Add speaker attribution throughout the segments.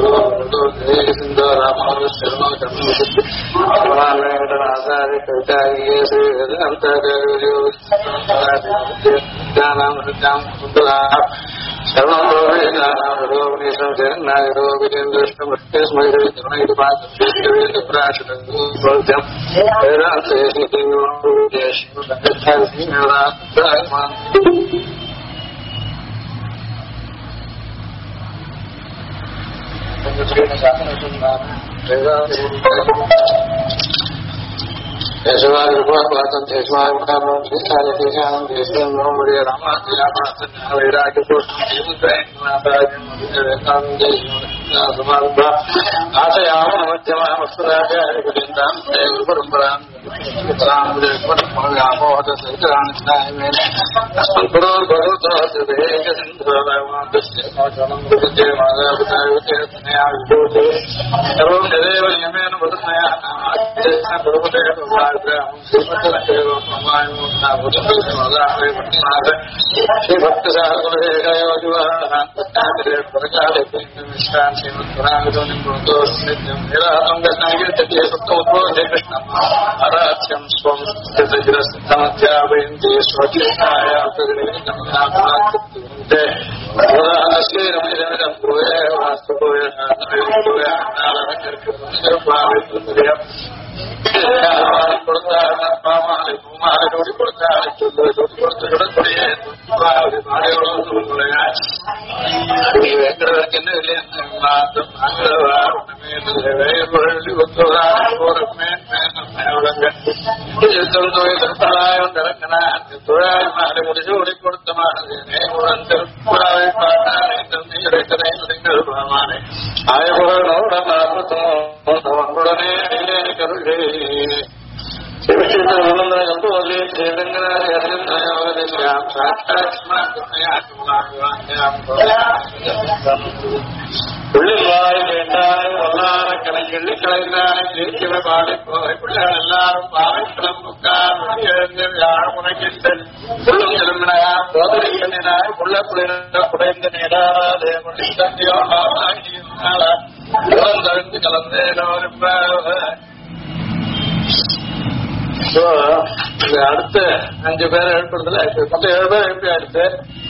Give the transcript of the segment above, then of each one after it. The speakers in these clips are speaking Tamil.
Speaker 1: அடுத்து 5 பேரை எழுப்புறதுல மொத்தம் 7 பேர் எழுப்பி ஆயிடுச்சு.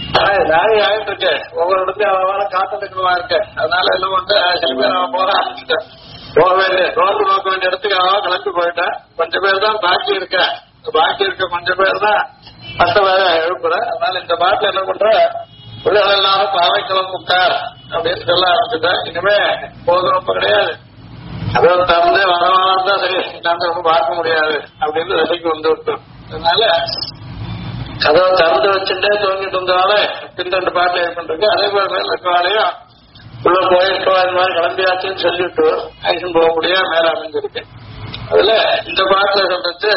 Speaker 1: நாளை ஆயிட்டு இருக்கு. ஒவ்வொரு இடத்தையும் அவன் காத்துட்டுமா இருக்கு. அதனால எல்லாம் வந்து சில பேர் அவன் போக ஆரம்பிச்சுட்டேன். போக வேண்டிய ரோடு நோக்க வேண்டிய இடத்துக்கு அவன் கிளம்பி போயிட்டேன். கொஞ்சம் பேர் தான் பாக்கி இருக்க கொஞ்சம் பேர் தான் மற்ற வேலை எழுப்புற. அதனால இந்த பாட்டுல என்ன பண்ற, பிள்ளைகள் எல்லாரும் பாவை கிளம்புக்கார் அப்படின்னு சொல்ல ஆரம்பிச்சுட்டேன். இனிமே போதும் ரொம்ப கிடையாது, அதை திறந்து வரவாதான் சரி, நான் ரொம்ப பார்க்க முடியாது அப்படின்னு விலைக்கு வந்து விட்டோம். அதனால கதவை திறந்து வச்சுட்டே தூங்கிட்டு இருந்தவால பின் 2 பாட்டு ஏற்பட்டிருக்கு. அதே மாதிரி மேல இருக்கவாலையும் உள்ள போயிருக்கவா இந்த மாதிரி கிளம்பியாச்சுன்னு சொல்லிட்டு ஐசன் போகக்கூடிய மேல அமைஞ்சிருக்கு. அதுல இந்த பாட்டுல சொல்றது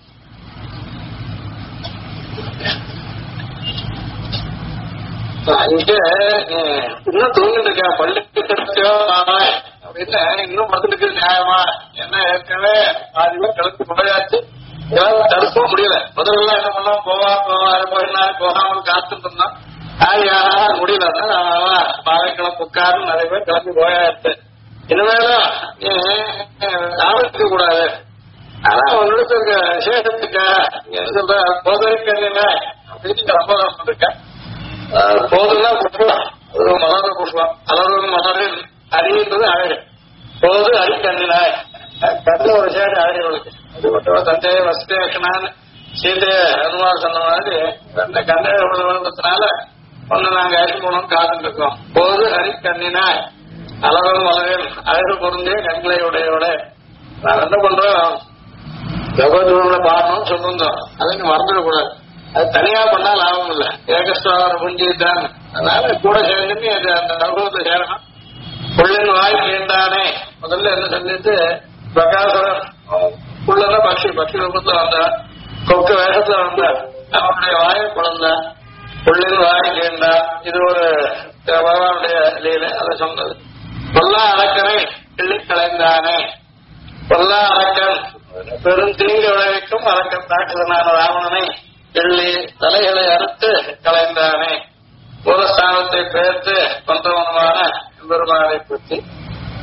Speaker 1: இங்க இன்னும் தூங்கிட்டு இருக்கேன், பள்ளிக்கு கிடைச்சோ அப்படின்னு இன்னும் படுத்துட்டு நியாயமா என்ன, ஏற்கனவே பாதிவா கிளம்பி போயாச்சு, தடுக்க முடியல. முதல்ல என்ன பண்ணோம், போகாமல் காத்துட்டு இருந்தோம். முடியல, பாவை கிளம்புக்காரு நிறைய பேர் கிளம்பி போயாச்சு. இனிமேலும் ஆரம்பிக்க கூடாது. ஆனா ஒன்னுக்கு இருக்க விசேஷத்துக்கு சொல்ற போதற்கு அப்படின்னு ரொம்ப இருக்கேன். போதுன்னா புஷ்பம், ஒரு மலர் புஷ்பம், அலரும் மலரில் அறிவின்றது அழகு. போது அரிக்கண்ணினாய் கண்ணு ஒரு சேடு அழகுகளுக்கு அது மட்டும் தந்தைய வசதேஷனான்னு சீதைய அனுமார் சொன்ன மாதிரி அந்த கண்ணை விழுந்ததுனால ஒன்னு நாங்க அரிசி போனோம் காத்துட்டு இருக்கோம். போது அரிக்கண்ணினாய் அலரும் மலரில் அழகு பொருந்திய கண்களை உடையோட நான் என்ன பண்றோம், பகவத்கீதை பாடணும்னு சொல்லிருந்தோம். அதை மறந்துடக்கூடாது. அது தனியா பண்ணா லாபம் இல்ல, ஏகஸ்தாவர புஞ்சிதான். அதனால கூட சேர்ந்து அந்த அனுபவத்தை சேரணும். புள்ளன் வாய் கேண்டானே முதல்ல என்ன சொல்லிட்டு பிரகாசரன் புள்ளதான் பக்ஷி ரூபத்துல வந்தார், கொக்கு வேகத்துல வந்தார், அவனுடைய வாயை குழந்தான். புள்ளின் வாய் கேண்டா இது ஒரு பகவானுடைய லீல, அதை சொன்னது. பொல்லா அடக்கரை கிள்ளி கலைந்தானே, பொல்லா அடக்கன் பெரும் தீங்கு விளைவிக்கும் அடக்கம் தாக்குதனான ராவணனை கிள்ளி தலைகளை அறுத்து கலைந்தானே, மூலஸ்தானத்தை பெயர்த்து கொன்றவனுமான பெருமாளை பற்றி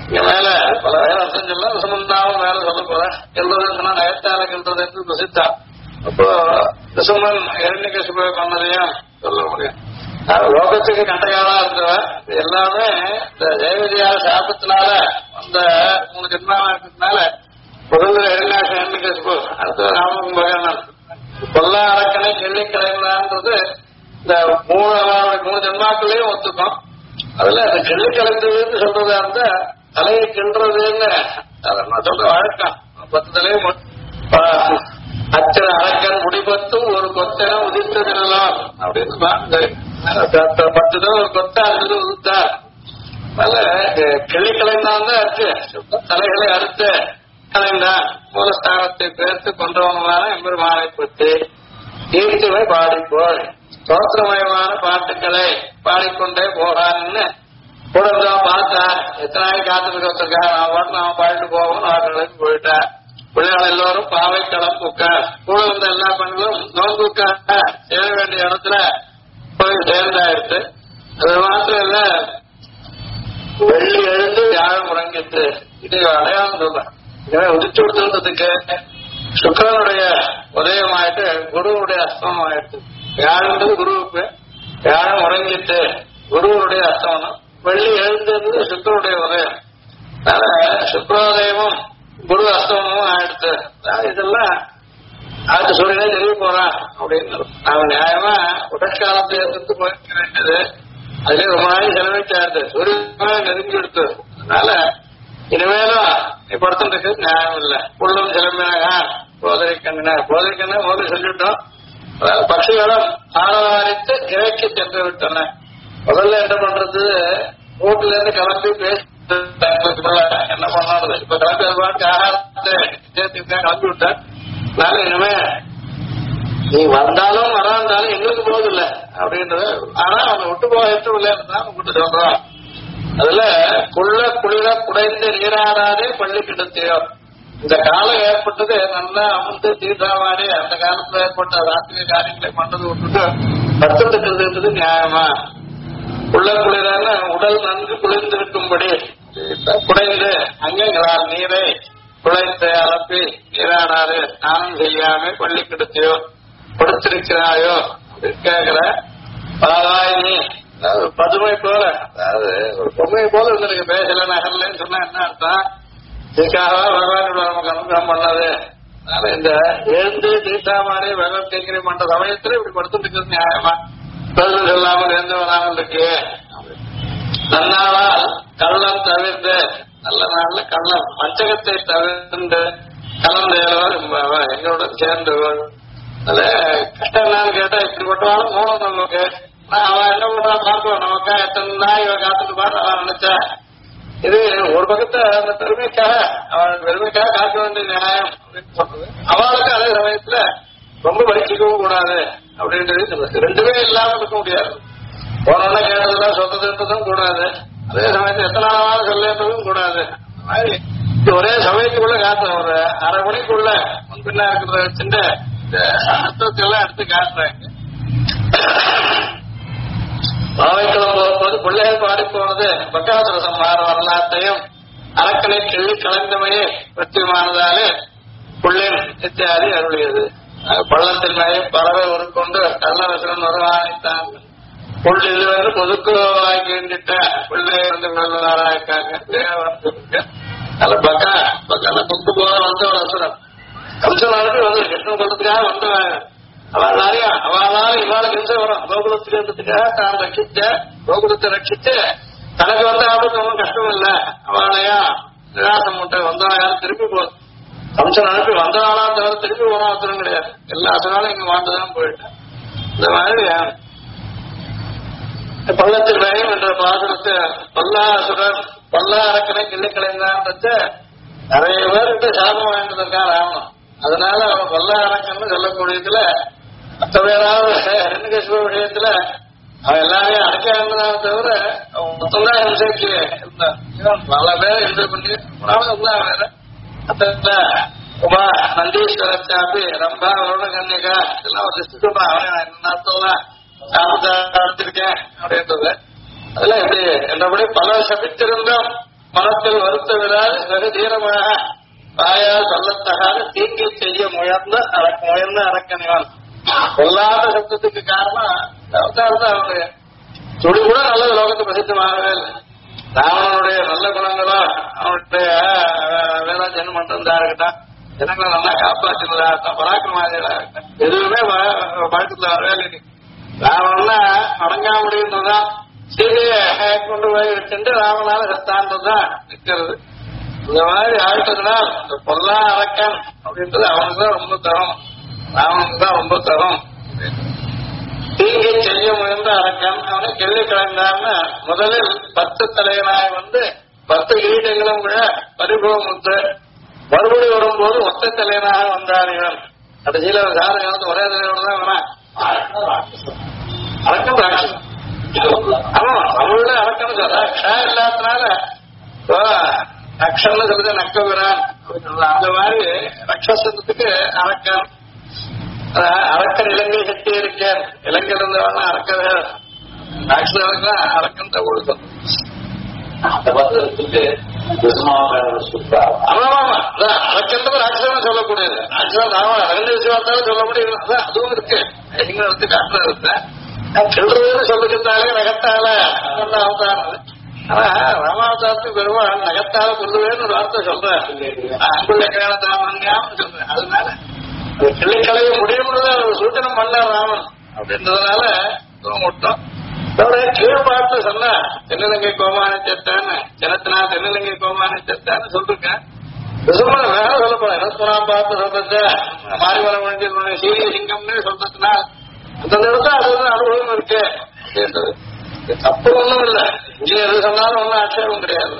Speaker 1: இங்க மேல பல வேலை அர்த்தம் சொல்ல ரிசமந்தாவும் மேல சொல்ல போறேன். கிள்றதுன்னா நயத்தால கிள்றது என்று பிரசித்தா. அப்போ ரிசமன் இரண்யகசிபுவை பண்ணதையும் சொல்ல முடியும். லோகத்துக்கு கண்டகாலா இருந்தவன் எல்லாமே இந்த ஜெயவிதியார சாபத்தினால அந்த 3 ஜென்மாவா இருக்கிறதுனால முதல்ல இரண்யகசிபு அடுத்தது ராமகும்பகர்ணன் கொல்லா அரக்கனை கிள்ளி கலைஞான்றது இந்த 3 ஜென்மாக்களையும் ஒத்துக்கும். அதுல அந்த கிள்ளி கலைந்ததுன்னு சொல்றதா இருந்தா தலையை கிள்றதுன்னு அதெல்லாம் சொல்ற வழக்கம். 10 தலையும் அச்சன அரக்கன் முடிபத்தும் ஒரு கொத்தனை உதிர்த்ததில்லாம் அப்படின்னு 10 தடவை ஒரு கொத்தா இருந்தது உதிர்த்தா. அதனால கிள்ளி கலைந்தான் தான் இருக்கு. தலைகளை அறுத்து கலைந்தான் மூலஸ்தானத்தை பேர்த்து கொன்றவனமான எம்பெருமானை பற்றி கீர்த்திவை பாடிப்போய் தோற்றமயமான பாட்டுக்களை பாடிக்கொண்டே போறான்னு கூட பார்த்தா எத்தனை நாளைக்கு காத்துட்டு வச்சிருக்காங்க. அவன் பாடிட்டு போவோம்னு அவர்களுக்கு போயிட்டா. பிள்ளைகள் எல்லோரும் பாவை கடம்புக்க கூட வந்த எல்லா பெண்களும் நோன்புக்க சேர வேண்டிய இடத்துல போய் சேர்ந்தாயிடுச்சு. அது மாத்திரம் இல்ல, வெள்ளி எழுந்து யாரும் முறங்கிட்டு இது அடையாளம் சொல்றேன். எனவே உதிச்சு கொடுத்துன்றதுக்கு சுக்கரனுடைய உதயமாயிட்டு குருவுடைய அஸ்தமம் ஆயிடுச்சு. யாருன்றது குருவுக்கு யாரும் முறங்கிட்டு குருவனுடைய அஸ்தமனம். வெள்ளி எழுந்திருந்தது சுக்கரனுடைய உதயம். அதனால சுக்கரோதயமும் குரு அஸ்தமனமும் ஆயிடுச்சு. இதெல்லாம் அடுத்த சூரியனே தெரிய போறான் அப்படின்னு அவன் நியாயமா உடற்காலத்தை எடுத்து போயிருக்க வேண்டியது. அதுலயே ரொம்ப நாளைக்கு செலவழிச்சாரு. சூரியன் நெருங்கி எடுத்து. அதனால இனிமேலும் படுத்துட்டு நியாயம் இல்லை. உள்ளும் சிலம்பினாக போதரிக்கண்ண முதல்ல சொல்லிட்டோம். அதாவது பட்சிகளும் ஆரவாரித்து இறக்கி சென்று விட்டன. முதல்ல என்ன பண்றது, வீட்டுல இருந்து கிளம்பி பேசி என்ன பண்ணாது. இப்ப கிளம்பி பாட்டு ஆகாரத்தை சேர்த்துக்கா கிளம்பி விட்டேன். அதனால இனிமே நீ வந்தாலும் வராந்தாலும் எங்களுக்கு போதில்லை அப்படின்றது. ஆனா அவனை விட்டு போயிட்டு இல்லைன்னு உங்ககிட்ட சொல்றான். அதுல குளிர குடைந்து நீராடாதே பள்ளி கிடத்தியோ. இந்த காலம் ஏற்பட்டது நல்லா அமர்ந்து தீர்த்தாவாடி அந்த காலத்துல ஏற்பட்ட ராத்திரிய காரியங்களை பண்றது விட்டுட்டு படுத்துட்டு நியாயமா? குளிரான உடல் நன்கு குளிர்ந்திருக்கும்படி குடைந்து அங்கங்களால் நீரை குழைத்து அலப்பி நீராடாது ஸ்நானம் செய்யாம பள்ளி கிடத்தியோ படுத்திருக்கிறாயோ கேட்கிற பாதாயினி. அதாவது பதுமை போல, அதாவது ஒரு பொம்மையை போல இருந்திருக்கு. பேசல நகர்லன்னு சொன்னா என்ன அர்த்தம்? இதுக்காக பகவான் நமக்கு அனுகிரகம் பண்ணது. அதனால இந்த எழுந்து தீட்டா மாதிரி பகவத் கைங்கரி பண்ற சமயத்துல இப்படி படுத்துட்டு இருக்கிறது நியாயமா? பதில் சொல்லாமல் எழுந்து வராமல் இருக்கு. நன்னாளால் கள்ளம் தவிர்த்து, நல்ல நாள்ல கள்ளம் பஞ்சகத்தை தவிர்த்து கலந்து எங்களோட சேர்ந்து. அதுல கஷ்டம் என்னன்னு கேட்டா இப்படிப்பட்டவாலும் மூலம் நமக்கு அவன் என்ன பண்றான் பார்ப்போம். நமக்கா எத்தனை நாள் இவன் காத்துட்டு பாரு அவன் நினைச்சா. இது ஒரு பக்கத்தை அந்த பெருமைக்காக அவன் பெருமைக்காக காக்க வேண்டிய நியாயம் அப்படின்னு சொல்றது. அவளுக்கு அதே சமயத்துல ரொம்ப பரீட்சிக்கவும் கூடாது அப்படின்றது. ரெண்டுமே இல்லாம இருக்க முடியாது. போனோட கேட்டதெல்லாம் சொந்ததுன்றதும் கூடாது. அதே சமயத்துல எத்தனை நாள் சொல்லன்றதும் கூடாது. மாதிரி ஒரே சமயத்துக்குள்ள காட்டுற ஒரு அரை மணிக்குள்ள முன்பின்னா இருக்கிறத வச்சுட்டு அர்த்தத்தை எல்லாம் எடுத்து காட்டுறாங்க. பாவைக்குளம் போகும்போது பிள்ளைகள் பாடி போனது பக்காசுர சம்ஹார வரலாற்றையும் அரக்கனை கிள்ளி கலந்தமையே பற்றியமானதாலே புள்ளின் இத்தியாதி அருளியது. பள்ளத்தின் மேலே பறவை உருக்கொண்டு கள்ளவசனம் வருவானித்தான் புள்ளி இதுவரை பொதுக்குவாக்கி வேண்டிட்ட பிள்ளை வந்து விழுந்தாராக்காங்க. நல்ல பக்கால கொண்டு போக வந்த ஒரு அசுரம் கம்சனாருக்கு வந்து கிருஷ்ணன் கொண்டதுக்காக வந்தவாங்க. அவளால இவாளுக்கு எந்த வரும் கோகுலத்துக்கு இருந்ததுக்காக தான் ரட்சிச்ச கோகுலத்தை ரட்சிச்சு தனக்கு வந்த ஆபத்து ஒன்றும் கஷ்டம் இல்லை. அவளையா நிராசம் முட்டை வந்தவன் திருப்பி போகுது. கம்சன் அனுப்பி வந்தவாளா தவிர திருப்பி போன அவசரம் கிடையாது. எல்லா அசனாலும் இங்க வாழ்ந்துதான் போயிட்டேன். இந்த மாதிரி பள்ளத்தில் பயம் என்ற பாசனத்தை பல்லாசுரன் பல்லா அரக்கனை கிள்ளி கலைந்தான்றத நிறைய பேருக்கு சாபம் வாங்கினதற்காக ஆகணும். அதனால அவன் பல்லா அரக்கன்னு சொல்லக்கூடியதுல மற்ற பேராவது ரெண்டு விஷயத்துல அவன் எல்லாரையும் அடைக்காம தவிர அவன் மொத்தம்தான் ஹிம்சைக்கு இருந்தான். பல பேரை ஹிம்சை பண்ணி வேற உமா நந்தீஸ்வரச்சாப்பி ரம்பா வருண கன்னிகா இதெல்லாம் ஒரு லிஸ்ட் சொல்றான். அவன் என்ன அர்த்தம்லாம் சாப்பிட்டிருக்கேன் அப்படின்றது. அதுல எப்படி என்றபடி பல சபித்திருந்தும் மனத்தில் வருத்தவிராது வெகு தீரமாக வாயால் சொல்லத்தகாத தீங்கை செய்ய முயர்ந்த அரக்கணிவன். கொல்லாத சப்தத்துக்கு காரணம் அவதாரம் தான். அவனுடைய துளி கூட நல்லது லோகத்தை பிரசித்தமாகவே இல்லை. ராவணனுடைய நல்ல குணங்களோ அவனுடைய வேலை ஜென்மம் பண்றதா இருக்கட்டும், ஜனங்களை நல்லா காப்பாற்றினதா இருக்கட்டும், பராக்கிரமாதிகளா இருக்கட்டும், எதுவுமே பழக்கத்துல வரவே இல்லை. ராவணன்னா அடங்கா முடியுன்றதுதான் சீதையை கொண்டு போய் வச்சுட்டு ராவணால சத்தான்றதுதான் நிற்கிறது. இந்த மாதிரி ஆயிட்டதுனால் இந்த பொல்லா அரக்கன் அப்படின்றது அவனுக்கு தான் ரொம்ப தரும், ராவனுக்கு தான் ரொம்ப தரும். தீங்கை செய்ய முயன்ற அரக்கன் அவனை கெள்ளி கலந்தான்னு முதலில் 10 தலைவனாய் 10 கிரீடங்களும் விழ பரிபவமுத்து மறுபடி வரும்போது ஒத்த தலைவனாக வந்தான் இவன். கடைசியில சாதனை ஒரே தலைவன் தான் வேணாம் அரக்கன் ராட்சசன். ஆமா அவங்களோட அரக்கன் க்ஷா இல்லாதனால ரக்ஷன்னு சொல்றது நக்கவிரான். அந்த மாதிரி ரக்ஷசத்துக்கு அரக்கன். அரக்கன் இலங்கை சக்தி இருக்கேன், இலங்கை இருந்தவன அரக்கன் ராட்சசனுக்கு அரக்கன் தான் கொடுக்கும். அரக்கன் ராட்சசன் சொல்லக்கூடியது. ராட்சசன் ரெண்டு விஷயத்தாலும் சொல்ல முடியும். அதுவும் இருக்கு காட்டுறது சொல்றதுன்னு சொல்லிக்கிட்டாலே நகத்தால அவதாரம். ஆனா ராமாவதாரத்துக்கு பெருமாள் நகத்தால கொள்ளுவேன்னு ஒரு வார்த்தை சொல்றேன். அங்குள்ள காலத்தாமன்னு சொல்றேன். அதனால கிள்ளைக்கலைய முடியும்னு அவர் சூச்சனம் பண்ண ராமன் அப்படின்றதுனால விட்டோம். கீழ்பாட்டு சொன்ன தென்னிலங்கை கோமான சத்தான்னு ஜனத்தினா தென்னிலங்கை கோமான சத்தான்னு சொல்லிருக்கேன். வேற சொல்லப்போம் எனத்துனாம் பார்த்து சொல்றது மாறி வர வேண்டிய சீரிய சிங்கம்னு சொல்றதுன்னா அந்த இடத்துல அது அனுபவம் இருக்கு அப்படின்றது தப்பு ஒண்ணும் இல்லை. இங்கே எது சொன்னாலும் ஒன்னும் ஆட்சேபம் கிடையாது.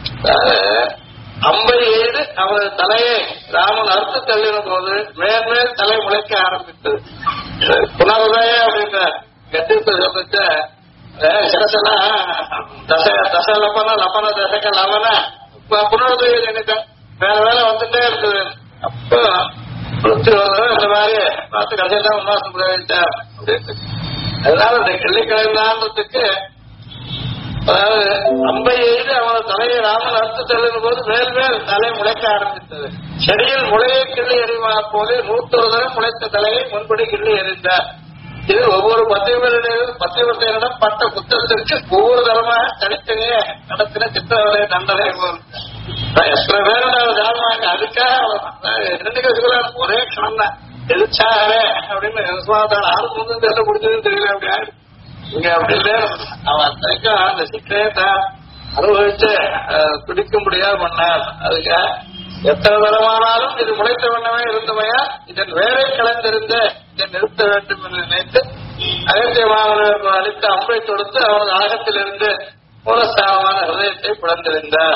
Speaker 1: அம்பை எய்து அவரது தலையை ராமன் அறுத்து தள்ளின போது மேன்மேல் தலை முளைக்க ஆரம்பித்தது. புனருதய அப்படின்ற கட்டித்த சொல்லிச்ச சிரசனா தசலப்பன லப்பன தசக லவன புனருதய நினைக்க வேற வேலை வந்துட்டே இருக்குது. அப்போ இந்த மாதிரி பார்த்து கடைசியெல்லாம் உன்வாசம் பிரவேசித்தார் அப்படின்னு. அதனால இந்த கிள்ளிக்கிழமைன்றதுக்கு அதாவது அம்பை எய்து அவனது தலையை ராமன் அறுத்து தள்ளும் போது மேல் மேல் தலை முளைக்க ஆரம்பித்தது. செடியில் முளையை கிள்ளி எறிவா போது 100 தரம் முளைத்த தலையை முன்படி கிள்ளி எறிந்தார். இது ஒவ்வொரு பத்திரிடம் பட்ட புத்தகத்திற்கு ஒவ்வொரு தரமாக தனித்தனியே நடத்தின சித்திரவதை தண்டனை போகும். எத்தனை பேர் தரமாக அதுக்காக 2 கட்சிகளான ஒரே க்ஷணம் தான் எதிர்ச்சாகவே அப்படின்னு ஆறு முன்னு தெரியல முடிஞ்சதுன்னு தெரியல. அப்படி இங்க அப்படி இல்லை. அவன் அத்தனைக்கும் அந்த சிக்கனத்தை அனுபவிச்சு பிடிக்க முடியாது பண்ணார். அதுக்காக எத்தனை தரமானாலும் இது முளைத்த வண்ணமே இருந்தமையா இதன் வேலை கலந்திருந்த இதை நிறுத்த வேண்டும் என்று நினைத்து அகத்தியமாக அளித்த அம்பை தொடுத்து அவனது ஆகத்திலிருந்து மூலஸ்தானமான ஹிருதயத்தை பிளந்திருந்தார்.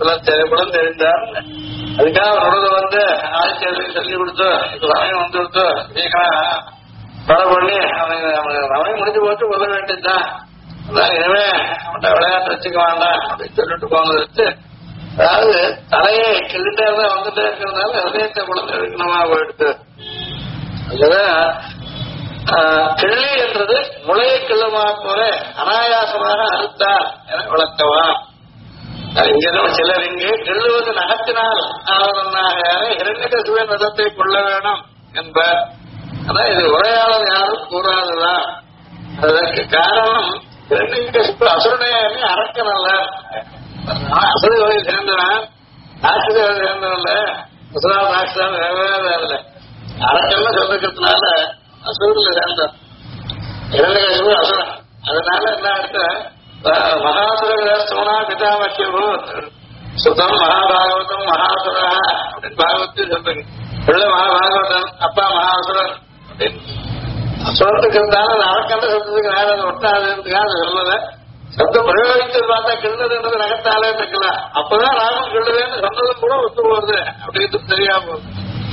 Speaker 1: அதுக்காக அவனோட ஆதித்யர்களுக்கு சொல்லி கொடுத்து சமயம் வந்து கொடுத்து கொலை பண்ணி அவனை முடிஞ்சு போட்டு கொல்ல வேண்டியதுதான். இனிமே அவன்கிட்ட விளையாட்டு வச்சுக்க வேண்டாம் அப்படின்னு சொல்லிட்டு போனது வச்சு அதாவது தலையை கிள்ளிட்டே தான் வந்துட்டே இருக்கிறதுனால ஹிருதயத்தை குழந்தை எடுக்கணுமா போயிடுது. அதுதான் கிள்ளி என்றது முளையை கிள்ளுமா போல அனாயாசமாக அறுத்தார் என விளக்கவா. இங்க சிலர் இங்கே கிள்ளுவது நகத்தினால் ஆவதனாக இரண்யகசிபன் விதத்தை கொள்ள வேணும் என்பார். ஆனா இது உரையாளர் யாரும் கூறாதுதான். அதற்கு காரணம் இரண்யகசிபு அசுரனையாமே அரக்கனல்ல, அசுரர்களை சேர்ந்தவன் ராட்சசர்களை சேர்ந்தவன்ல. அசுரா ராட்சசன் வேற இல்லை, அரக்கன்னு சொல்லிருக்கிறதுனால அசுரர்களை சேர்ந்தான். இரண்யகசிபு அசுரன். அதனால என்ன அர்த்தம், மகாசுரா பிதாமக்கியமோ சுதம் மகாபாகவதம் மகாசுரா அப்படின்னு பாகவத்தையும் சொல்றீங்க. பிள்ளை மகாபாகவதன் அப்பா மகாசுரன் அப்படின்னு அசுரத்துக்கு இருந்தாலும் அது அரக்கண்ட சப்தத்துக்கு நேரம் அது ஒட்டாதுன்றதுக்காக அது சொல்லல. சப்தம் பிரயோகித்து பார்த்தா கிள்ளதுன்றது நகத்தாலே இருக்கலாம். அப்பதான் ராமன் கிள்ளுவேன்னு சொன்னதும் கூட ஒத்து போகுது அப்படின்றது தெரியாம போகுது.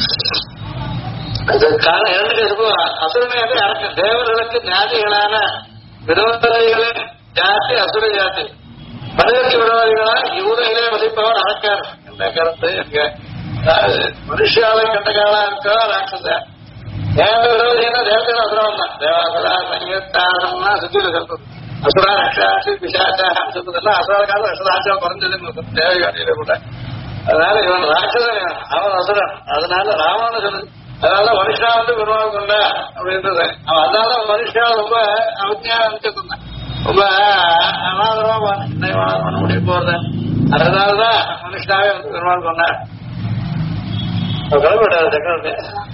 Speaker 1: அதுக்கான இரண்டு அசுரனையாக அரக்கன் தேவர்களுக்கு ஞாதிகளான விரோதிகளே ஜாதி அசுர ஜாதி மனிதற்கு விரோதிகளா இவரையிலே மதிப்பவர் அரக்கர் என்ற கருத்து எங்க மனுஷாவை கண்ட காலா இருக்கா ராட்சச தேவ விரோதினா தேவதைகள் அசுரம் தான். தேவாசுரா சங்கீதாசம்னா சுத்தியில சொல்றது அசுரா ரக்ஷாசி பிசாச்சான்னு சொல்றதெல்லாம் அசுர காலம் அசுராட்சா குறைஞ்சதுன்னு தேவையான கூட. அதனால இவன் ராட்சசன், அவன் அசுரன். அதனால ராமன்னு சொல்லுது. அதனால மனுஷா பெருமாள் கொண்ட அப்படின்றது அவன். அதனால மனுஷா ரொம்ப அவத்தியா நினைச்சிட்டு இருந்தான், ரொம்ப அனாதரமா பண்ண முடிய போறது. அதனாலதான் மனுஷனாவே பெருமாள் கொண்டார். கிளம்பிட்டாரு சக்கரவர்த்தி.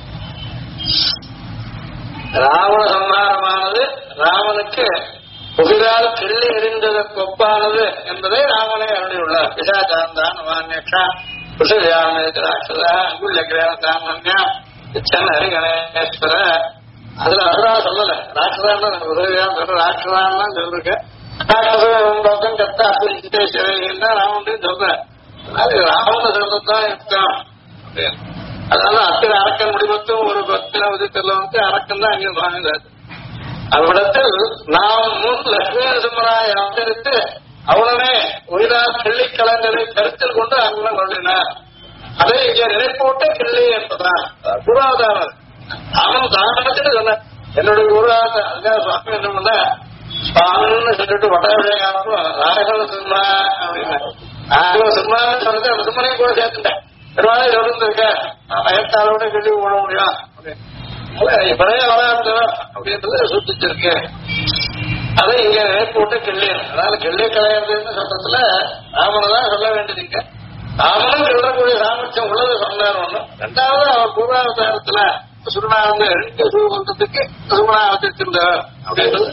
Speaker 1: ராவண சம்ஹாரமானது ராமனுக்கு புதிரால் கிள்ளி எறிந்ததற்கு ஒப்பானது என்பதை ராமனே அருளியுள்ளார். பிசாச்சாந்தான் மான்யக்ஷா ராட்சதா அங்குள்ள கிரேனத்தான்யா சென்ன ஹரி கணேஸ்வர. அதுல அசுரா சொல்லல, ராட்சதான் ராட்சதான் சொல்லிருக்க. ராட்சசம் கத்தா சிவன் ராமன் சொல்றேன். அதனால ராமன் சொல்றதுதான் இருக்கும். அதனால அத்திர அரக்கன் முடிவத்தும் ஒரு பத்திர உதித்தல வந்து அரக்கன் தான் அங்கே வாங்குறாரு. அவ்விடத்தில் நாம் முன் லட்சுமி நரசிம்மராய் அவதரித்து அவனே உயிரார் கிள்ளி கலங்களை கருத்தில் கொண்டு அங்குலம் கொண்டினார். அதை இங்கே நினைப்போட்ட கிள்ளி என்பதான் குருவாதாரம். அவன் தானத்துக்கு சொன்ன என்னுடைய குருவாதாரம். அதுக்காக சுவாமி என்ன பண்ண சுவாமின்னு சொல்லிட்டு வட்டாபிஷேகம் ராகவ சிம்மா அப்படின்னு ராகவ சிம்மான்னு சொல்லிட்டு அந்த சிம்மனையும் கூட சேர்த்துட்டேன். பெருமாளே சொல்லிருக்க பயத்தாலோட கிள்ளி போட முடியும் அப்படின்னு பழைய வளர்ந்தவன் அப்படின்றத சூச்சிச்சிருக்கு. அதை இங்க போட்டு கிள்ளி, அதனால கிள்ளி கலையறதுன்னு சொல்றதுல ராமனதான் சொல்ல வேண்டியதுங்க. ராமனும் சொல்லக்கூடிய சாமர்த்தியம் உள்ளது சொன்னார் ஒண்ணு. ரெண்டாவது அவர் பூர்வாவதாரத்துல சுருணா வந்து சொல்றதுக்கு சுருணாவதிருந்தவர் அப்படின்றது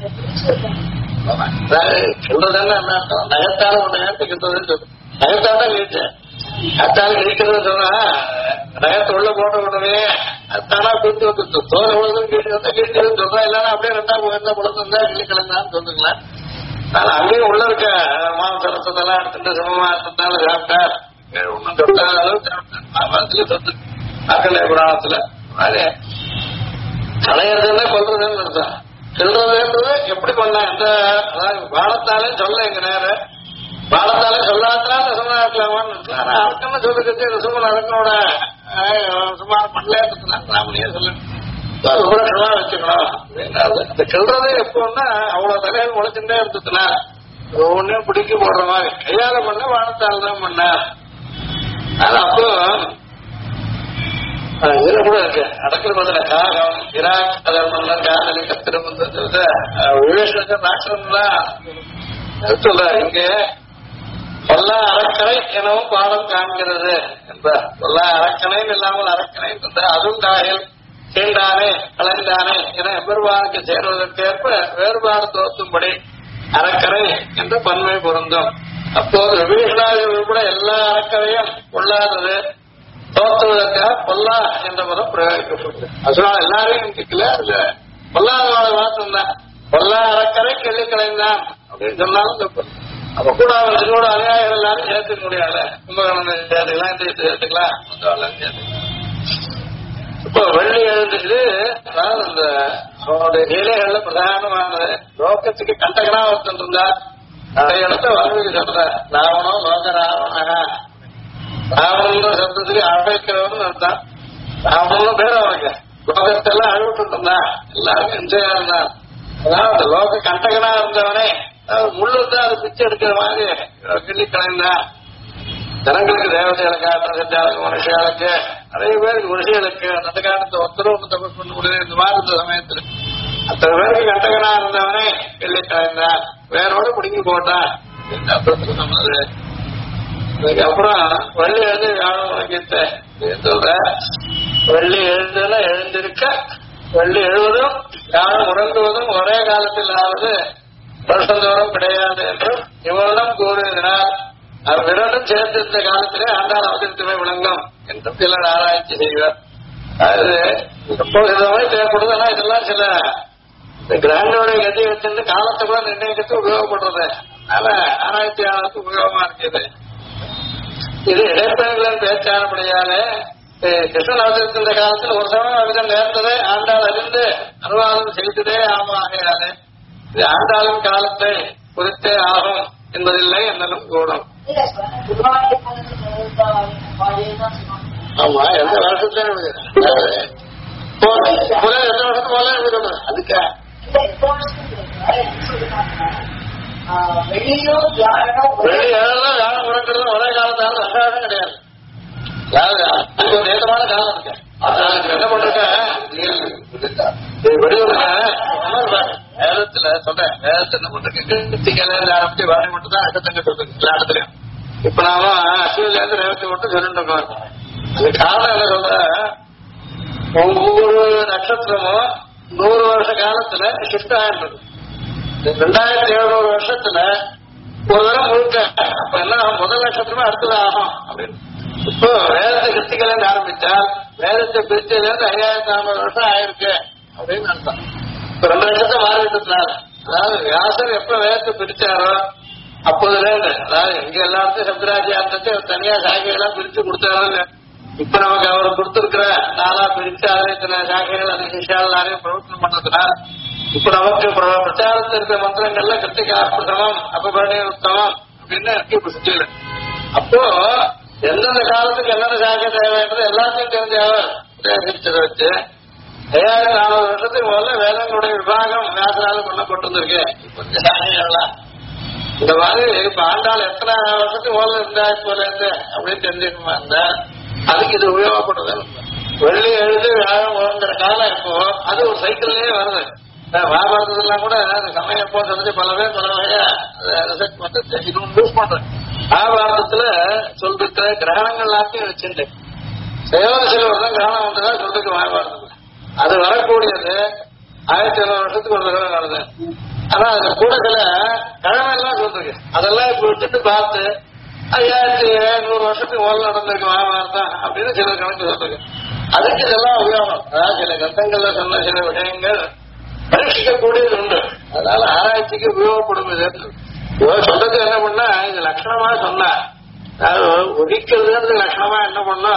Speaker 1: சொல்றதுன்னு என்ன அர்த்தம்? நகத்தால ஒண்ணு நேரத்துக்குன்றதுன்னு சொல்லு. நகத்தாதான் வீழ்ச்சேன் அத்தால கிடைக்கிறது சொன்னா நகத்தை உள்ள போட்ட உடனே தானா பிரித்து வந்து தோற உலகம் கேட்டு வந்தா கேட்டு சொல்றா. இல்லன்னா அப்படியே ரெண்டாம் போயிருந்தா குழந்தை கிளி கிளந்தான்னு சொல்லுங்களேன். அதனால அங்கேயும் உள்ள இருக்க மாசத்தெல்லாம் எடுத்துட்டு சமமா இருந்தால சாப்பிட்டார் ஒன்னும் சொல்லாத அளவுக்கு சொத்து அக்கண்டை புராணத்துல. அதே கலையறதுன்னா கொல்றதுன்னு அர்த்தம். சொல்றதுன்றது எப்படி பண்ண எந்த அதாவது பாலத்தாலே சொல்ல எங்க நேரம் பாலத்தாலே சொல்லாதான் ரசமா இருக்கலாமான்னு இருக்கு. ஆனா அரக்கன்னு சொல்லிக்கிட்டு ரசமன் அரக்கனோட சுமார் பண்ணல ராமனையே சொல்லணும் சுபலட்சணமா வச்சுக்கணும் அப்படின்னா அந்த சொல்றதே எப்போன்னா அவ்வளவு தலையில் முளைச்சுட்டே இருந்துச்சுன்னா ஒன்னும் பிடிக்க போடுற மாதிரி கையால பண்ண வானத்தால் தான் பண்ண. அது அப்போ இதுல கூட இருக்கு அடக்கிற பதில காகம் இராக் அதன் மன்னர் காதலி கத்திரம் விவேஷன் ராட்சன் தான் சொல்ற. இங்க பொல்லா அரக்கனை எனவும் பாடம் காண்கிறது என்பார். பொல்லா அரக்கனையும் இல்லாமல் அரக்கனை என்ற அதுவும் காயில் கீழ்ந்தானே கலைந்தானே என எம்பெருமானுக்கு சேர்வதற்கேற்ப வேறுபாடு தோற்றும்படி அரக்கரை என்ற பன்மை பொருந்தும். அப்போது விபீஷணாதிகள் கூட எல்லா அரக்கரையும் பொல்லாதது தோற்றுவதற்காக பொல்லா என்ற பதம் பிரயோகிக்கப்பட்டது. அசுரா எல்லாரையும் கேட்கல, அதுல பொல்லாதவாத மாற்றம் தான். பொல்லா அரக்கரை கிள்ளி கலைந்தான் அப்படின்னு சொன்னாலும் தப்பு. அப்ப கூட அவங்களோட அநியாயம் எல்லாரும் சேர்த்துக்க முடியாது. கும்பகோணம் சேர்த்துக்கலாம், இந்த சேர்த்துக்கலாம், சேர்த்துக்கலாம். இப்போ வெள்ளி எழுந்துட்டு அதாவது அந்த அவனுடைய நிலைகள்ல பிரதானமானது லோகத்துக்கு கண்டகனா ஒருத்தன் இருந்தா அந்த இடத்த வாழ்வுக்கு சொல்ற ராவணம் லோக ராவணா ராவணன் சப்தத்துக்கு அழைக்கிறவன் இருந்தான். ராவணன் பேர் அவனுக்கு லோகத்தெல்லாம் அழுவிட்டு இருந்தான், எல்லாருக்கும் என்ஜாயா இருந்தான். அதாவது அந்த லோக கண்டகனா இருந்தவனே முள்ளு தான் அது பிச்சை எடுக்கிற மாதிரி கிள்ளி கலைந்தான். ஜனங்களுக்கு தேவதைகளுக்கு ஆட்டம் செஞ்சாளுக்கு மனுஷியாளுக்கு நிறைய பேருக்கு மனுஷிகளுக்கு அந்த காலத்தை ஒருத்தரும் தபஸ் பண்ண முடியாது. இந்த மாதிரி இருந்த சமயத்தில் அத்தனை பேருக்கு கண்டகனா இருந்தவனே கிள்ளி கலைந்தான், வேரோட பிடிங்கி போட்டான். சொன்னது அதுக்கப்புறம் வள்ளி எழுந்து யாரும் உனக்கிட்ட சொல்ற வள்ளி எழுதுல எழுந்திருக்க வள்ளி எழுவதும் யாரும் உறங்குவதும் ஒரே காலத்தில் ஆவது வருஷந்தோறும் கிடையாது என்றும் இவரிடம் கூறுவதனால் அவ்விரண்டும் சேர்ந்திருந்த காலத்திலே ஆண்டாள் அவதரித்துமை விளங்கும் என்றும் சிலர் ஆராய்ச்சி செய்வார். அது எப்போது தேவைப்படுதுன்னா இதெல்லாம் சில கிராண்டோடைய கதி வச்சிருந்து காலத்தை கூட நிர்ணயிக்கிறது உபயோகப்படுறது. அதனால ஆராய்ச்சியாளருக்கு உபயோகமா இருக்குது. இது இடைப்பயன்களின் பேச்சானபடியாலே கிருஷ்ணன் அவதரித்திருந்த காலத்தில் ஒரு சமயம் அவ்விதம் நேர்ந்ததே ஆண்டாள் அறிந்து அனுவாதம் செய்ததே ஆகையாலே இது ஆண்டாளின் காலத்தை குறித்தே ஆகும் என்பதில்லை என்னும் கூடும். ஆமா, எந்த வருஷத்துல எந்த வருஷத்து போல அதுக்கா
Speaker 2: வெளியும் தியானம்
Speaker 1: வெள்ளி ஏழெல்லாம் வியாழம் பிறக்கிறது ஒரே காலத்தால ரெண்டாவது கிடையாது. அதாவது அதுக்கு ஒரு ஏற்றமான காலம் இருக்கு. அதுக்கு என்ன பண்றேன் வேதத்துல சொல்றேன். வேதத்தை என்ன பண்றேன் கிருத்திகையில ஆரம்பிச்சு வாழை மட்டும் தான் அட்டத்தங்க சொல்றது எல்லா இடத்துலயும். இப்ப நாம அஸ்வினில இருந்து ரேவத்தை மட்டும் சொல்லிட்டு இருக்கோம். அது காரணம் என்ன சொல்ற, ஒவ்வொரு நட்சத்திரமும் 100 வருஷ காலத்துல ஷிஃப்ட் ஆயிடுறது. 2700 வருஷத்துல ஒரு தடவை முழுக்க அப்ப என்ன முதல் நட்சத்திரமே அடுத்தது ஆகும் அப்படின்னு. இப்போ வேதத்தை கிருத்திகளை ஆரம்பிச்சால் வேதத்தை பிரிச்சதுல இருந்து 5400 வருஷம் ஆயிருக்கு அப்படின்னு அர்த்தம். இப்ப 2 வருஷத்தை மாறிவிட்டதுனால, அதாவது வியாசர் எப்ப வேதத்தை பிரிச்சாரோ அப்போதுல அதாவது இங்க எல்லாத்தையும் சப்தராஜ்யாந்தத்தை தனியா சாகைகள்லாம் பிரிச்சு கொடுத்தாரு. இப்ப நமக்கு அவர் கொடுத்திருக்கிற நாளா பிரிச்சு அதில் இத்தனை சாகைகள் அந்த சிஷால் நிறைய பிரவர்த்தனம் பண்றதுனால இப்ப நமக்கு பிரச்சாரத்தில் இருக்கிற மந்திரங்கள்ல கிருத்திகா பிரதமம் அப்பபரணி உத்தமம் அப்படின்னு இப்ப சுற்றில. அப்போ எந்தெந்த காலத்துக்கு என்னென்ன சாகை தேவைன்றது எல்லாத்தையும் தெரிஞ்சவர் பிரிச்சதை வச்சு 5400 வருஷத்துக்கு முதல்ல வேதங்களுடைய விபாகம் வியாசனால பண்ணப்பட்டிருந்திருக்கு. இப்ப இந்த சாகைகள்லாம் இந்த மாதிரி இப்ப ஆண்டாள் எத்தனை வருஷத்துக்கு முதல்ல இருந்தா போல இருந்து அப்படின்னு தெரிஞ்சுக்கணுமா இருந்தா அதுக்கு இது உபயோகப்படுறது. வெள்ளி எழுது வியாழம் உழங்குற காலம் இப்போ அது ஒரு சைக்கிள்லயே வருது. மகாபாரதெல்லாம் கூட சமயம் எப்போ சொல்றது பல பேர் பல வகையா ரிசர்ச் பண்றது இன்னொன்று யூஸ் பண்றேன். மகாபாரதத்துல சொல்லிருக்கிற கிரகணங்கள் எல்லாத்தையும் வச்சுட்டு சில வருஷம் கிரகணம் வந்ததா சொல்லிருக்கு மகாபாரதத்துல. அது வரக்கூடியது 1700 வருஷத்துக்கு ஒரு தடவை வருது. ஆனா அதுல கூட சில கிழமை எல்லாம் சொல்லிருக்கு. அதெல்லாம் இப்ப விட்டுட்டு பார்த்து 5700 வருஷத்துக்கு முதல்ல நடந்திருக்கு மகாபாரதம் அப்படின்னு சில கணக்கு சொல்லிருக்கு. அதுக்கு இதெல்லாம் உபயோகம். அதாவது சில கட்டங்கள்ல சொன்ன சில விஷயங்கள் பரீட்சிக்கக்கூடியது உண்டு. அதனால ஆராய்ச்சிக்கு உபயோகப்படும். சொல்றது என்ன பண்ணா இது லட்சணமா சொன்ன ஒழிக்கிறதுன்றது லட்சணமா என்ன பண்ணா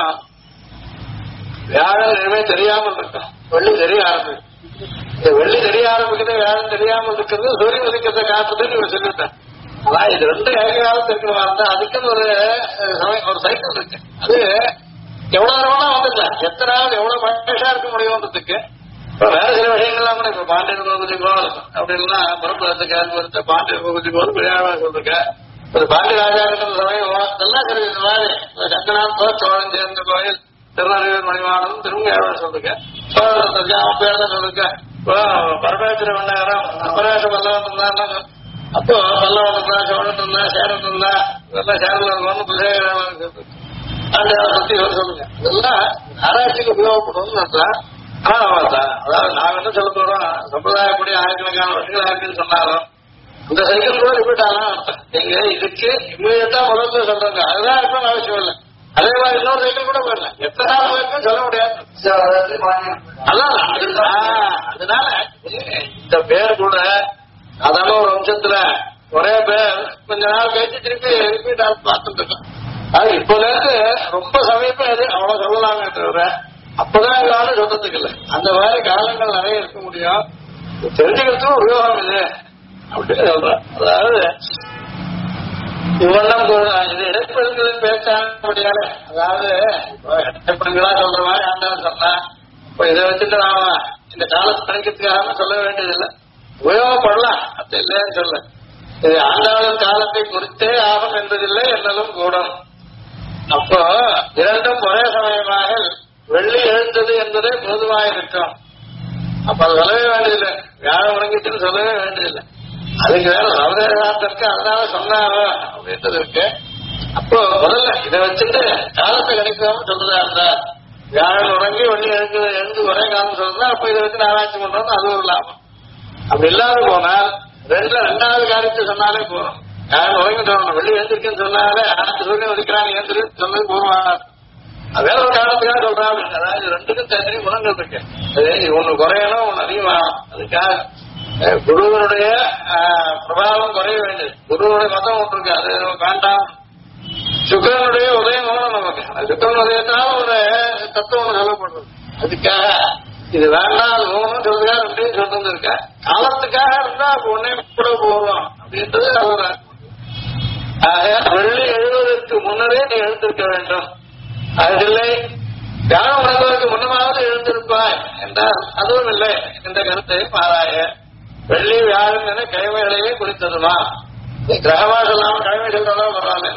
Speaker 1: வியாழன் எதுவுமே தெரியாமல் இருக்கும், வெள்ளி தெரிய ஆரம்பிக்கும். இந்த வெள்ளி தெரிய ஆரம்பிக்கிறது வியாழன் தெரியாமல் இருக்கிறது சூரியன் உதிக்கிறத காத்துன்னு இவன் சொல்லிட்டேன். ஆனா இது 2 ஏககாலத்து இருக்கிற இருந்தா அதுக்குன்னு ஒரு சைக்கிள் இருக்கு. அது எவ்வளவு நேரம்னா வந்துடலாம், எத்தனாவது எவ்வளவு மனுஷா இருக்க முடியும்ன்றதுக்கு. இப்ப வேற சில விஷயங்கள்லாம் கூட இப்ப பாண்டியர் பகுதி கோல் அப்படின்னா புறப்படத்துக்கு பாண்டியர் பகுதி கோல் விளையாட சொல்லிருக்க. ஒரு பாண்டிய ராஜாக்கிற சமயம் இதெல்லாம் சரி. இந்த மாதிரி சங்கநாத் சோழன் சேர்ந்த கோயில் திருநறையூர் மணிவானம் திரும்ப சொல்லிருக்க. சோழன் பேர் தான் சொல்லிருக்க. இப்போ பரமேஸ்வர வண்ணகரம் அபராச பல்லவன் இருந்தா அப்போ பல்லவன் இருந்தா சோழன் இருந்தா சேரன் இருந்தா இதெல்லாம் சேரன் பத்தி சொல்லுங்க. இதெல்லாம் ஆராய்ச்சிக்கு உபயோகப்படும் நடத்தலாம். அதாவது நாங்க என்ன சொல்ல போறோம், சம்பிரதாயப்படி ஆயிரக்கணக்கான வருஷங்கள் இருக்குன்னு சொன்னாலும் இந்த சைக்கிள் கூட ரிப்பீட் ஆகலாம் அர்த்தம். நீங்க இதுக்கு இம்மீடியட்டா முதல்ல சொல்றாங்க அதுதான் இருக்கணும்னு அவசியம் இல்லை. அதே மாதிரி இன்னொரு சைக்கிள் கூட போயிடலாம், எத்தனை நாள் போயிருக்கும் சொல்ல முடியாது. அதான் அதனால இந்த பேர் கூட அதான ஒரு வம்சத்துல ஒரே பேர் கொஞ்ச நாள் கழிச்சு திருப்பி ரிப்பீட் ஆக பார்த்துட்டு இருக்கோம். அது இப்போல இருந்து ரொம்ப சமீபம் எது அவ்வளவு சொல்லலாமே தவிர அப்பதான் எல்லாரும் சொல்றதுக்கு இல்லை. அந்த மாதிரி காலங்கள் நிறைய இருக்க முடியும். தெரிஞ்சுக்கிறதுக்கும் உபயோகம் இது அப்படின்னு சொல்றேன். அதாவது இவ்வளவு இது இடைப்பெண்களின் பேச்சானபடியால, அதாவது இடைப்பெண்களா சொல்ற மாதிரி ஆண்டாலும் சொன்னா இப்ப இதை வச்சுட்டு நாம இந்த காலத்தை கணிக்கிறதுக்காக சொல்ல வேண்டியதில்லை, உபயோகப்படலாம். அது இல்லைன்னு சொல்ல. இது ஆண்டாளின் காலத்தை குறித்தே ஆகும் என்பதில்லை என்னலும் கூடும். அப்போ இரண்டும் ஒரே சமயமாக வெள்ளி எழுந்தது என்பதே பொதுவாயிருக்கும். அப்ப அது சொல்லவே வேண்டியதில்லை, வியாழம் உறங்கிட்டுன்னு சொல்லவே வேண்டியதில்லை. அதுக்கு வேற அவதேசம் இருக்கு, அதனால சொன்னாரோ அப்படின்றது இருக்கு. அப்போ முதல்ல இதை வச்சுட்டு காலத்தை கணிக்காம சொல்றதா இருந்தா வியாழன் உறங்கி வெள்ளி எழுந்து ஒரே காலம் சொல்றதா அப்ப இதை வச்சு ஆராய்ச்சி பண்றது அது ஒரு லாபம். அப்படி இல்லாத போனால் ரெண்டாவது காரியத்தை சொன்னாலே போறோம். வியாழன் உறங்கி சொல்லணும், வெள்ளி எழுந்திருக்குன்னு சொன்னாலே அனைத்து சூரியன் ஒதுக்கிறாங்க எழுந்திரு சொன்னது போருவாங்க. வேற ஒரு காரணத்துக்காக சொல்றாங்க. அதாவது ரெண்டுக்கும் தனி குணங்கள் இருக்கு. ஒண்ணு குறையணும், ஒண்ணு அதிகமாகும். அதுக்காக குருவனுடைய பிரபாவம் குறைய வேண்டியது. குருவனுடைய மதம் ஒன்று இருக்கு, அது வேண்டாம். சுக்கரனுடைய உதயம் நமக்கு சுக்கரன் உதயத்தினால ஒரு தத்துவம் ஒன்று சொல்லப்படுறது. அதுக்காக இது வேண்டாம், அது போகணும்னு சொல்றதுக்காக ரெண்டையும் சொல்றது இருக்க. காலத்துக்காக இருந்தா ஒன்னே கூட போடுவோம் அப்படின்றது அவர். வெள்ளி எழுதுவதற்கு முன்னரே நீ எழுந்திருக்க வேண்டும். அதில்லை தியானம் உணர்வதற்கு முன்னமாவது எழுந்திருப்பாய் என்றால் அதுவும் இல்லை என்ற கருத்தை மாறாய. வெள்ளி வியாழன் என கிழமைகளையே குறித்ததுமா? கிரகமா சொல்லாம கிழமை சொல்றதா பரவாயில்ல.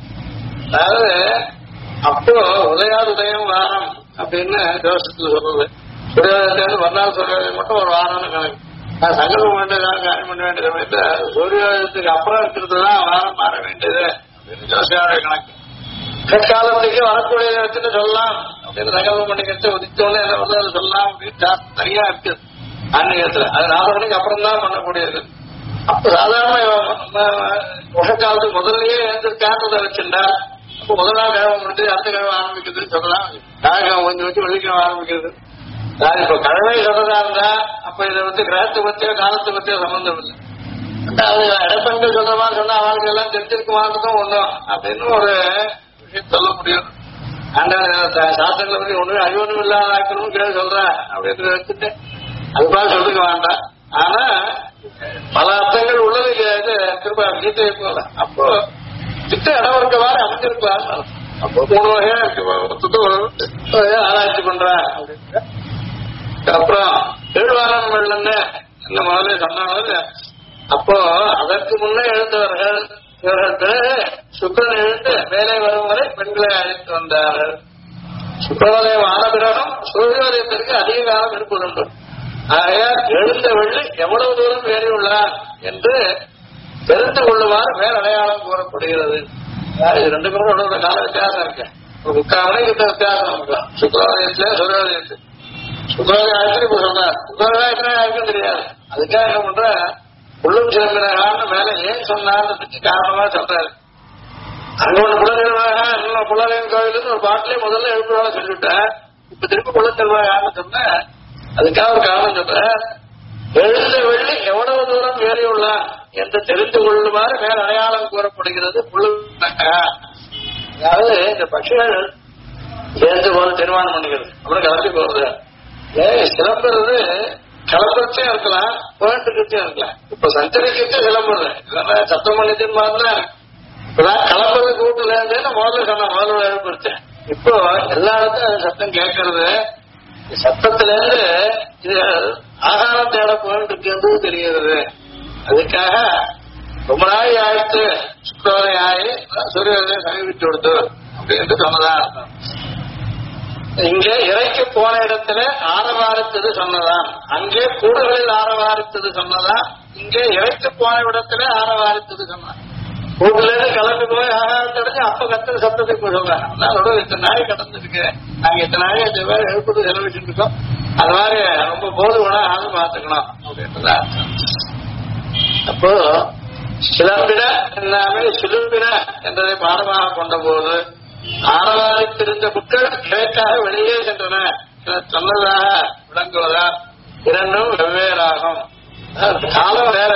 Speaker 1: அதாவது அப்போ உதயம் வாரம் அப்படின்னு ஜோசத்துல சொல்றது. சூரியோதயத்திலிருந்து மறுநாள் சூரியோதயம் மட்டும் ஒரு வாரம்னு கணக்கு. சங்கல்பம் வேண்டியதாக காரியம் பண்ண வேண்டிய சமயத்துல சூரியோதயத்துக்கு அப்புறம் இருக்கிறதுதான் வாரம் மாற வேண்டியது அப்படின்னு ஜோசியாவுடைய கணக்கு. கற்காலத்துக்கு வரக்கூடிய வச்சுட்டு சொல்லலாம் அப்படின்னு சங்கல்பம் பண்ணிக்கிட்டு உதித்தோன்னு என்ன சொல்லலாம் அப்படின்னு தனியா இருக்குது ஆன்மீகத்துல. அது 4 மணிக்கு அப்புறம் தான் பண்ணக்கூடியது. அப்ப சாதாரண உஷக்காலத்துக்கு முதல்லயே எழுந்திருக்கான்றதை வச்சிருந்தா அப்ப முதல் நாள் கிழமை முடிஞ்சு அடுத்த கிழமை ஆரம்பிக்கிறதுன்னு சொல்லலாம். ஞாயிற்றுக்கிழமை கொஞ்சம் வச்சு வெள்ளிக்கிழமை ஆரம்பிக்கிறது. இப்ப கிழமை சொல்றதா இருந்தா அப்ப இதை வந்து கிரகத்தை பத்தியோ காலத்தை பத்தியோ சம்பந்தம் இல்லை. அது இடப்பெண்கள் சொல்ற மாதிரி சொன்னா அவங்களுக்கு எல்லாம் தெரிஞ்சிருக்குமான்றதும் ஒண்ணும் அப்படின்னு ஒரு விஷயம் சொல்ல முடியும். அந்த சாஸ்திரங்களை பத்தி ஒண்ணுமே அறிவொன்றும் இல்லாத ஆக்கணும் கேள்வி சொல்றேன் அப்படின்னு வச்சுட்டு அதுக்காக சொல்லிக்க வேண்டாம். ஆனா பல அர்த்தங்கள் உள்ளது திரும்ப கீதையை போல. அப்போ திட்ட இடம் இருக்க மாதிரி அமைஞ்சிருக்கலாம். அப்போ 3 வகையா இருக்கு ஆராய்ச்சி பண்றேன் அப்படின்னு. அப்புறம் 7 வாரங்கள்ல என்ன முதல்ல சொன்னாங்க. அப்போ அதற்கு முன்னே எழுந்தவர்கள் இவர்களுக்கு சுக்கரன் எழுந்து மேலே வரும் வரை பெண்களை அழைத்து வந்தார்கள். சுக்கரோதயம் ஆன பிறகும் சூரியோதயத்திற்கு அதிக காலம் இருப்பதுண்டு. ஆகையால் எழுந்த வெள்ளி எவ்வளவு தூரம் வேறியுள்ளார் என்று தெரிந்து கொள்ளுமாறு மேல் அடையாளம் கூறப்படுகிறது. இது 2 பேரும் கால வித்தியாசம் இருக்கு. 3/4 மணிக்கு வித்தியாசம் இருக்கலாம். சுக்கரோதயத்துல சூரியோதயத்து சுக்கரோதயம் ஆயிரத்தி இப்ப சொன்னார். சுக்கரோதயம் எத்தனை ஆயிருக்கும் தெரியாது. அதுக்காக என்ன பண்ற உள்ளும் சிலம்பினான்னு மேல ஏன் சொன்னார்ன்றதுக்கு காரணமா சொல்றாரு. அங்க ஒண்ணு குலதெய்வம் குலதெய்வம் கோயிலுன்னு ஒரு பாட்டிலே முதல்ல எழுப்புறோட சொல்லிவிட்டேன். இப்ப திருப்பி குலதெய்வம் சொன்ன அதுக்காக ஒரு காரணம் சொல்ற. எழுந்த வெள்ளி எவ்வளவு தூரம் வேறியுள்ளார் என்று தெரிந்து கொள்ளுமாறு மேல அடையாளம் கூறப்படுகிறது. அதாவது இந்த பட்சிகள் சேர்ந்து போது தீர்மானம் பண்ணிக்கிறது அப்புறம் கிளம்பி போறது. கிளம்புறது கிளம்புறச்சே இருக்கலாம், போயிட்டு இருக்கலாம். இப்ப சஞ்சரிக்கிட்டே கிளம்புறது சத்தம் பண்ணிட்டு மாதிரிதான் இப்பதான் கிளம்புறது கூட்டுல இருந்தேன்னு முதல்ல சொன்ன முதல்ல எழுப்பிடுச்சேன். இப்போ எல்லா இடத்தையும் சத்தம் கேட்கறது. சத்தத்துல இருந்து இது ஆகாரம் தேட போயிட்டு தெரிகிறது. அதுக்காக ரொம்ப நாள் ஆயிடுச்சு சுக்கரோதயம் ஆகி சூரியோதயம் சமீபித்து கொடுத்து அப்படின்னு சொன்னதான். இங்கே இறைக்கு போன இடத்துல ஆரவாரித்தது சொன்னதான். அங்கே கூடுகளில் ஆரவாரித்தது சொன்னதான். இங்கே இறைக்கு போன இடத்துல ஆரவாரித்தது சொன்னான். கூட்டுல இருந்து கிளம்பி போய் ஆகாரத்தடைஞ்சு அப்ப கத்துற சத்தத்துக்கு சொல்றாங்க. அதனால இத்தனை நாய் கடந்துருக்கு, நாங்க இத்தனை நாய் 5 பேர் எழுப்பது செலவிட்டு இருக்கோம். அது மாதிரி ரொம்ப போதுவனா ஆளும் பார்த்துக்கணும் அப்படின்றதா. அப்போ சிலம்பிட எல்லாமே சிலும்பிட என்றதை பாடமாக கொண்ட போது ஆரவாரித்திருந்த புக்கள் கிழக்காக வெளியே சென்றன சொன்னதாக விளங்குவதா 2ம் வெவ்வேறாகும். காலம் வேற.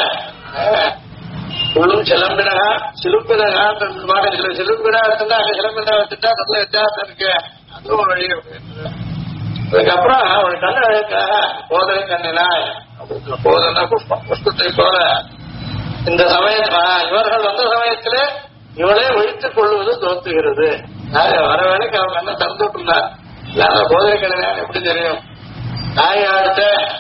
Speaker 1: உள்ளும் சிலம்பினகா சிலுப்பினகா சிலுப்பினா எடுத்துட்டா அங்க சிலம்பினா எடுத்துட்டா நல்ல வித்தியாசம் இருக்கு. அதுவும் ஒரு வழி. அதுக்கப்புறம் ஒரு கண்ணு அழகாக போதனை கண்ணினாய் போதனா புஷ்பத்தை போல இந்த சமயம் இவர்கள் வந்த சமயத்திலே இவளே ஒழித்துக் கொள்வது தோற்றுகிறது. வர வேலைக்கு அவங்க என்ன திறந்துட்டு இருந்தார். இல்லாத போதனை கண்ணினான் எப்படி தெரியும்? நாய் ஆடுத்த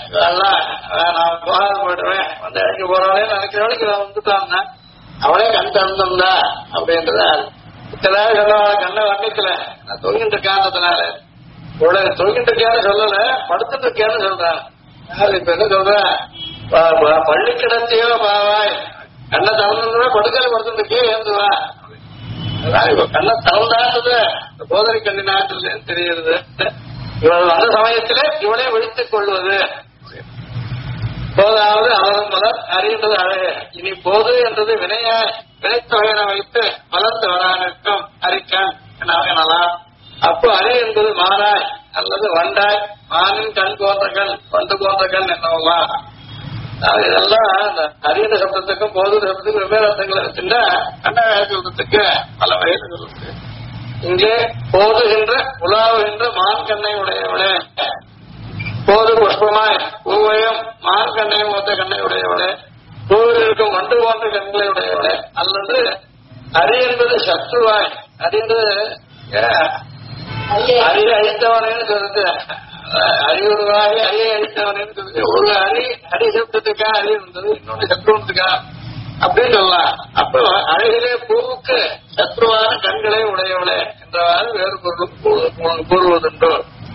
Speaker 1: நான் போகாத போயிடுவேன் வந்து இறங்கி போறவளே நினைக்கிற வேலைக்கு நான் வந்துட்டான்னா அவளே கண் திறந்திருந்தா அப்படின்றத இத்தனை சொன்னவளை கண்ணை வர்ணிக்கல. நான் தொங்கிட்டு இருக்கான்றதுனால இவ்வளவு தொங்கிட்டு இருக்கியான்னு சொல்லல, படுத்துட்டு இருக்கியான்னு சொல்றேன். இப்ப என்ன சொல்றேன், பள்ளி கிடத்தையோ பாவாய் கண்ணை திறந்துருந்தா படுக்கையில படுத்துட்டு இருக்கியோ ஏந்துவா. இப்ப கண்ணை திறந்தான்றது போதனை கண்ணினாட்டு தெரியுது. இவள் வந்த சமயத்திலே இவளே ஒழித்துக் கொள்வது. போதாவது அவரும் மலர் அறிந்தது அழகு. இனி போது என்றது வினைத்தொகையென வைத்து மலர்ந்து வரானிருக்கும் அரிக்கன் எனலாம். அப்போ அரி என்பது மாறாய் அல்லது வண்டாய், மானின் கண் போன்ற கண் வண்டு போன்ற கண் என்னவா. இதெல்லாம் இந்த அறிந்த சப்தத்துக்கும் போது சப்தத்துக்கும் வெவ்வேறு அர்த்தங்களை வச்சுட்டா கண்ணாக சொல்றதுக்கு பல வகையில் சொல்லுது. இங்கே போதுகின்ற உலாவுகின்ற மான் கண்ணை உடையவளே, போது புஷ்பமாய் பூவையும் மான் கண்ணையும் ஒத்த கண்ணை உடையவளே, பூவில் இருக்கும் வண்டு போன்ற கண்களை உடையவளே, அல்லது அரி என்பது சத்துருவாய், அறிந்து அரிய அழித்தவனேன்னு சொல்றது அறிவுருவாகி அரியை அழித்தவன் ஒரு அரி சப்தத்துக்கா அரி இருந்தது, இன்னொன்னு சத்ருவத்துக்கா அப்படின்னு சொல்லலாம். அப்போ அழகிலே பூவுக்கு சத்ருவான கண்களை உடையவளே என்றவாறு வேறு பொருளும் கூறுவதுண்டோ.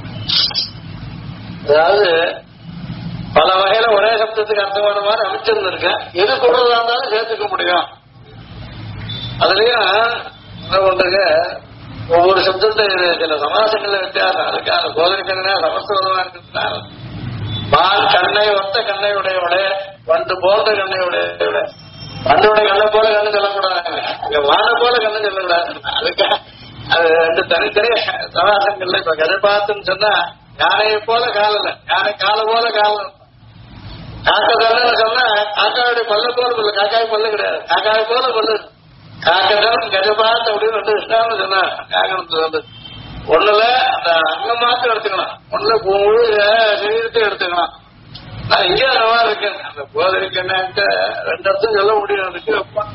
Speaker 1: அதாவது பல வகையில ஒரே சப்தத்துக்கு அர்த்தமான மாதிரி அமைச்சிருந்திருக்க, எது சொல்றதா இருந்தாலும் சேர்த்துக்க முடியும். அதுலயும் என்ன பண்றது, ஒவ்வொரு சப்தத்தை சில சமாசங்கள்ல வித்தியாசம். அதுக்கான சோதனைக்கண்ணா சமஸ்கிருதமா இருக்கிறதுனால மான் கண்ணை ஒத்த கண்ணை உடையவளே, வண்டு போன்ற கண்ணை உடையவளே. வண்டோட கண்ணை போல கண்ணு சொல்லக்கூடாது, அங்க வானை போல கண்ணு சொல்லக்கூடாது. அதுக்காக அது ரெண்டு தனித்தனி சமாசங்கள்ல இப்ப கதை பார்த்துன்னு சொன்னா யானையை போல காலல, யானை கால போல காலம். காக்கை தானே சொன்னா காக்காவுடைய பல்ல போல பல்லு, காக்காய் பல்லு கிடையாது, காக்காய் போல பல்லு. காக்கதான் கஜபாத் அப்படின்னு ரெண்டு விஷயம் சொன்னா காக்கணத்துல வந்து ஒண்ணுல அந்த அங்கம் மாத்திரம் எடுத்துக்கணும், ஒண்ணுல முழு சரீரத்தை எடுத்துக்கணும். நான் இங்கே அந்த மாதிரி இருக்கேன், அந்த போதரிக்கண்ணான்ட்டு ரெண்டு இடத்தும் சொல்ல முடியும். அதுக்கு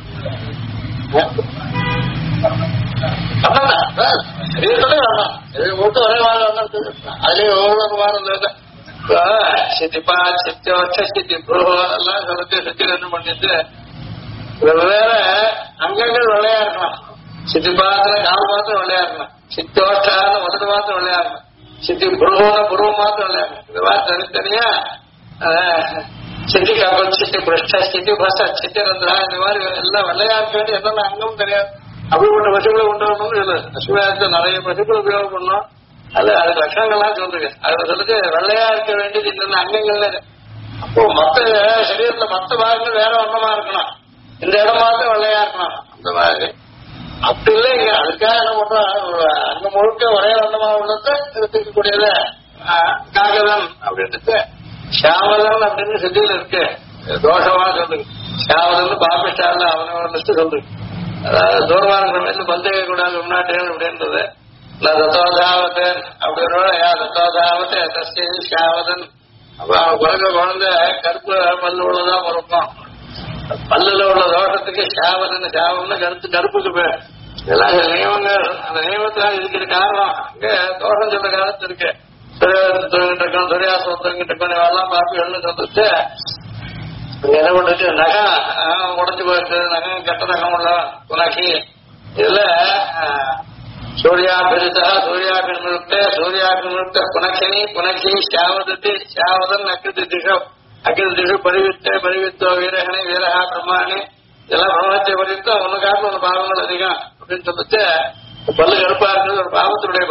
Speaker 1: சரீரத்தோட வேண்டாம், மட்டும் ஒரே வாரம் அதுலயே ஒவ்வொரு வாரம் சித்திப்பா சித்தியோச்ச சித்தி புரோகோ எல்லாம் சொல்லிட்டு சித்தி ரெண்டு பண்ணிட்டு வெவ்வேறு அங்கங்கள் விளையாடணும். சித்தி பாத்திரம் கால் மாத்திரம் விளையாடணும், சித்தோஷ்டான முதல் மாத்திரம் விளையாடணும், சித்தி புருவன புருவம் மாத்திரம் விளையாடணும். இது மாதிரி தனித்தனியா சித்தி கபல் சித்தி பிரஷ்ட சித்தி பச சித்தி ரந்திரா இந்த மாதிரி எல்லாம் விளையாட வேண்டிய என்னென்ன அங்கமும் தெரியாது. அப்படிப்பட்ட பசுக்களை கொண்டு வரணும்னு இல்லை, பசுவாயத்தை நிறைய பசுக்கள் உபயோகம் பண்ணணும். அது லட்சணங்கள்லாம் சொல்லுங்க. அதுல சொல்லிட்டு வெள்ளையா இருக்க வேண்டியது என்னென்ன அங்கங்கள்ல. அப்போ மத்த சரீரத்துல மத்த பாகங்கள் வேற வண்ணமா இருக்கணும், இந்த இடம் மாத்திரம் வெள்ளையா இருக்கணும் அந்த மாதிரி. அப்படி இல்லைங்க, அதுக்காக என்ன பண்றோம், அந்த முழுக்க ஒரே வண்ணமா உள்ளத எடுத்துக்கக்கூடியத காகதன் அப்படின்ட்டு ஷாவதன் அப்படின்னு சித்தியில இருக்கு. தோஷமா சொல்லுங்க, ஷாவதன் பாபிஷ்டால அவனோட லிஸ்ட் சொல்லுங்க. அதாவது தூர்வான பந்தய கூடாது முன்னாட்டேன் அப்படின்றது தத்தோதாவத்தன் அப்படின்றோட தத்தோதாவத்தை ஷாவதன். அப்ப அவன் பிறகு குழந்தை கருப்பு பல்லு உள்ளதான் பிறக்கும். பல்லுல உள்ள தோஷத்துக்கு ஷாவதன், ஷாவம்னு கருப்புக்கு பேர். இதெல்லாம் நியமங்கள், அந்த நியமத்தினால இருக்கிற காரணம் அங்க தோஷம் சொல்ற காலத்து இருக்கு. தூங்கிட்டு இருக்கோம், சூரியாசம் தூங்கிட்டு இருக்கோம், எல்லாம் பார்த்து வெளில சொல்லிட்டு என்ன பண்ணிட்டு நகம் உடஞ்சு போயிருக்கு, நகம் கெட்ட நகம் உள்ள புனகி. இதுல சூர்யாபிரிதா சூர்யாபிமுக்த சூர்யாபிமுக்த புனகினி புனகி ஷாவதத்தி ஷாவதன் அக்கிருதி திஷம் அக்கிருதி திஷு பரிவித்த பரிவித்தோ வீரகனை வீரகா பிரம்மாணி. இதெல்லாம் பிரம்மத்தை பறித்து ஒன்னு காரணம் ஒன்று பாவங்கள் அதிகம் அப்படின்னு சொல்லிட்டு பல்லு கருப்பா இருக்கிறது ஒரு பாவத்தினுடைய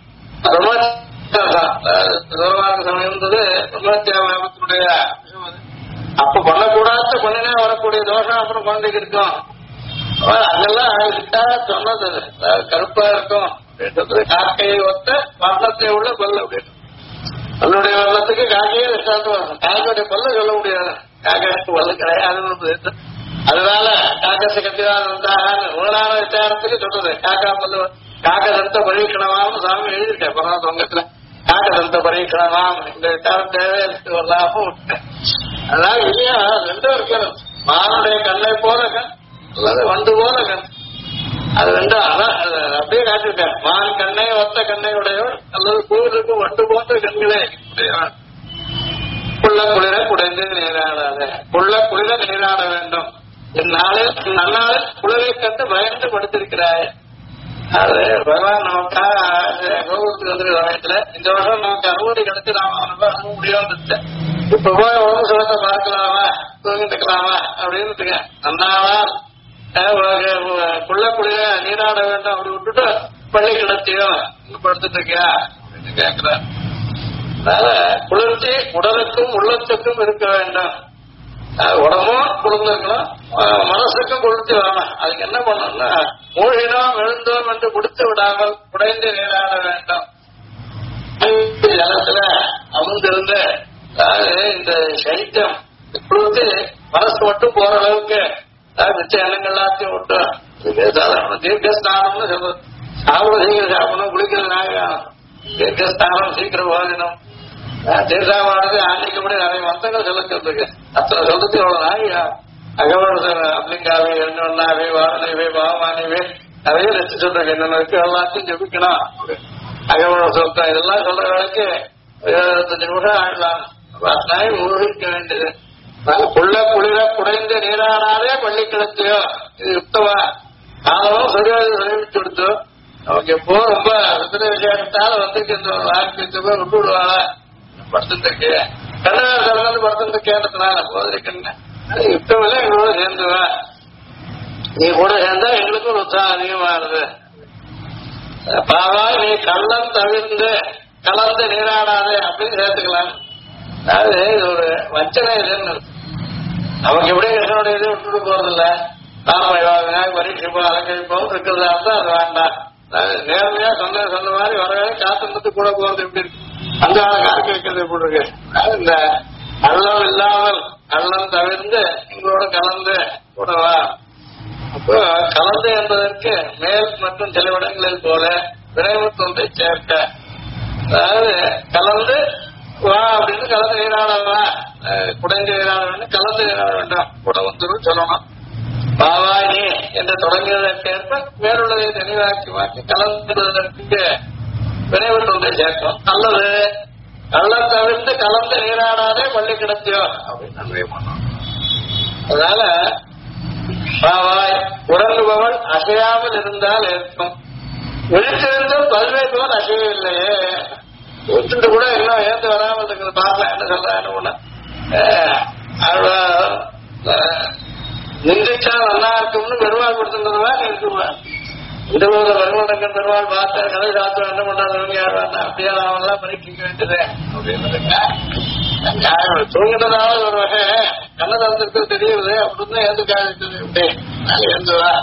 Speaker 1: சமயம் இருந்தது. பிரம்மத்தினுடைய அப்ப பண்ணக்கூடாத பண்ணினா வரக்கூடிய தோஷம் அப்புறம் குழந்தைக்கு இருக்கும். அதெல்லாம் இதுக்காக சொன்னது கருப்பா இருக்கும் அப்படின்றது. காக்கையை ஒத்த வர்ணத்தை உள்ள பல்லு அப்படின்னு, பல்லுடைய வர்ணத்துக்கு காக்கையே விசாரித்து வரணும். காக்கையுடைய பல்லு சொல்ல முடியாது, காக்காய்க்கு பல்லு கிடையாது. அதனால காக்கச கத்திதான் இருந்தாங்க உணரான விசாரத்துக்கு சொல்றது காக்கா பல்லு. காக்க தந்த பரீட்சணமாம் சாமி எழுதியிருக்கேன் பரவ தொங்கத்துல. காக்க தந்த பரீட்சணமாம் இந்த விசாரம் தேவை வரலாமும். அதனால இல்லையா ரெண்டும் இருக்கணும். மானுடைய கண்ணை போல கண் அல்லது வண்டு போல கண், அது ரெண்டும் அப்படியே காட்டிருக்கேன். மான் கண்ணை ஒத்த கண்ணை உடையவள் அல்லது பூவிற்கு வண்டு போன்ற கண்களே உடையவள். புள்ள குளிர குடைந்து நீராடாத, புள்ள குளிர நீராட வேண்டும். இந்நாளில் நன்னாளில் குளிரை கண்டு பயந்து படுத்திருக்கிறாய். அது பகவான் நமக்காக கோபுரத்துக்கு வந்துருக்க சமயத்துல இந்த வருஷம் நமக்கு அனுமதி கிடைச்சு நாம அனுபவ முடியாது. இப்ப போய் உடம்பு சுகத்தை பார்க்கலாமா தூங்கிட்டுக்கலாமா அப்படின்னு நன்னாவா புள்ள குளிர நீராட வேண்டும் அப்படி விட்டுட்டு பள்ளி கிடத்தியோ படுத்துட்டு இருக்கியா அப்படின்னு கேட்கிறார். அதனால குளிர்ச்சி உடலுக்கும் உள்ளத்துக்கும் இருக்க வேண்டும். உடம்பும் குளிர்ந்திருக்கணும், மனசுக்கும் குளிர்ச்சி வரணும். அதுக்கு என்ன பண்ணணும்னா மூழ்கினோம் எழுந்தோம் என்று குடித்து விடாமல் குடைந்து நீராட வேண்டும். ஜலத்துல அமர்ந்திருந்த இந்த சைத்தியம் குளிர்ச்சி மனசு மட்டும் போற அளவுக்கு மிச்ச எண்ணங்கள் எல்லாத்தையும் விட்டு சாதாரண தீர்க்கஸ்தானம்னு சொல்றது. சாப்பிட சீக்கிரம் சாப்பிடணும், குளிக்கிறது நாகணும், தீர்க்கஸ்தானம் சீக்கிரம் போகணும். தீர்த்தாவானது ஆன்மீகப்படி நிறைய மந்தங்கள் சொல்லிருக்கு. அத்தனை சொல்றது எவ்வளவு நாயா அகவரசர் அப்ளிங்காவே எண்ணொன்னாவே வாரணைவே பாவமானவே நிறைய லட்சம் சொல்றாங்க. என்னென்ன இருக்கு எல்லாத்தையும் ஜபிக்கணும். அகவர சொல்றேன் இதெல்லாம் சொல்ற வேலைக்கு 25 நிமிஷம் ஆடலாம். அத்தாய் ஊழிக்க வேண்டியது. புள்ள குளிர குடைந்து நீராடாதே பள்ளி கிடத்தியோ, இது யுக்தவா காலமும் சரியாக தெரிவிச்சு கொடுத்து நமக்கு எப்போ ரொம்ப வித்திர விசேஷத்தால வந்துட்டு இந்த வாக்கியத்தை போய் விட்டு விடுவாளா படுத்துட்டு கண்ணார் கடந்து படுத்துட்டு கேட்டதுனால போதிருக்கேன். யுக்தமில்ல எங்களோட சேர்ந்துவா, நீ கூட சேர்ந்தா எங்களுக்கும் உற்சாகம் அதிகமாகுது. பாவா நீ கள்ளம் தவிர்ந்து கலந்து நீராடாதே அப்படின்னு சேர்த்துக்கலாம். அதாவது இது ஒரு வஞ்சனை இதுன்னு நமக்கு எப்படியும் கிருஷ்ணனுடைய இது விட்டுட்டு போறதில்ல. நாம பரீட்சிப்போம் அலங்கரிப்போம் இருக்கிறதா இருந்தா அது வேண்டாம். நேர்மையா சொன்ன மாதிரி வரவே காத்து கூட போறது எப்படி இருக்கு, அந்த காக்க வைக்கிறது எப்படி இருக்கு. இந்த கள்ளம் இல்லாமல் கள்ளம் தவிர்ந்து எங்களோட கலந்து கூடவா. அப்போ கலந்து என்பதற்கு மேல் மற்றும் சில இடங்களில் போல விரைவுத்தொன்றை சேர்க்க, அதாவது கலந்து வா அப்படின்னு கலந்து நீராடலாம், குடைந்து நீராட வேண்டும், கலந்து நீராட வேண்டாம், கூட வந்துடும் சொல்லணும். பாவாயி என்று தொடங்கியதற்கேற்ப வேறுள்ளதை தெளிவாக்கி மாற்றி கலந்துவதற்கு விரைவுத்தொன்றை சேர்க்கும். நல்லது கள்ளம் தவிர்த்து கலந்து நீராடாதே பள்ளி கிடத்தியோ அப்படின்னு நன்மை பண்ணோம். அதனால பாவாய் உறங்குபவள் அசையாமல் இருந்தால் இருக்கும், விழித்திருந்தும் பல்வேறு போல் அசையவில்லையே, ஒத்துட்டு கூட இன்னும் ஏந்து வராமல் இருக்கிறது. பாக்கல என்ன சொல்றான்னு ஒண்ணு நிந்திச்சா நல்லா இருக்கும்னு பெருமாள் கொடுத்துருந்ததுவா இருக்குவேன். இந்த ஊர்ல வருமானங்கள் பெருமாள் பார்த்த கதை சாத்திரம் என்ன பண்றாங்க யார் அப்படியே அவெல்லாம் பரீட்சிக்க வேண்டியது அப்படின்னு தூங்கிட்டதால ஒரு வகை கண்ண தந்திருக்கு தெரியுது அப்படின்னு ஏந்து காய்ச்சது ஏந்துவா.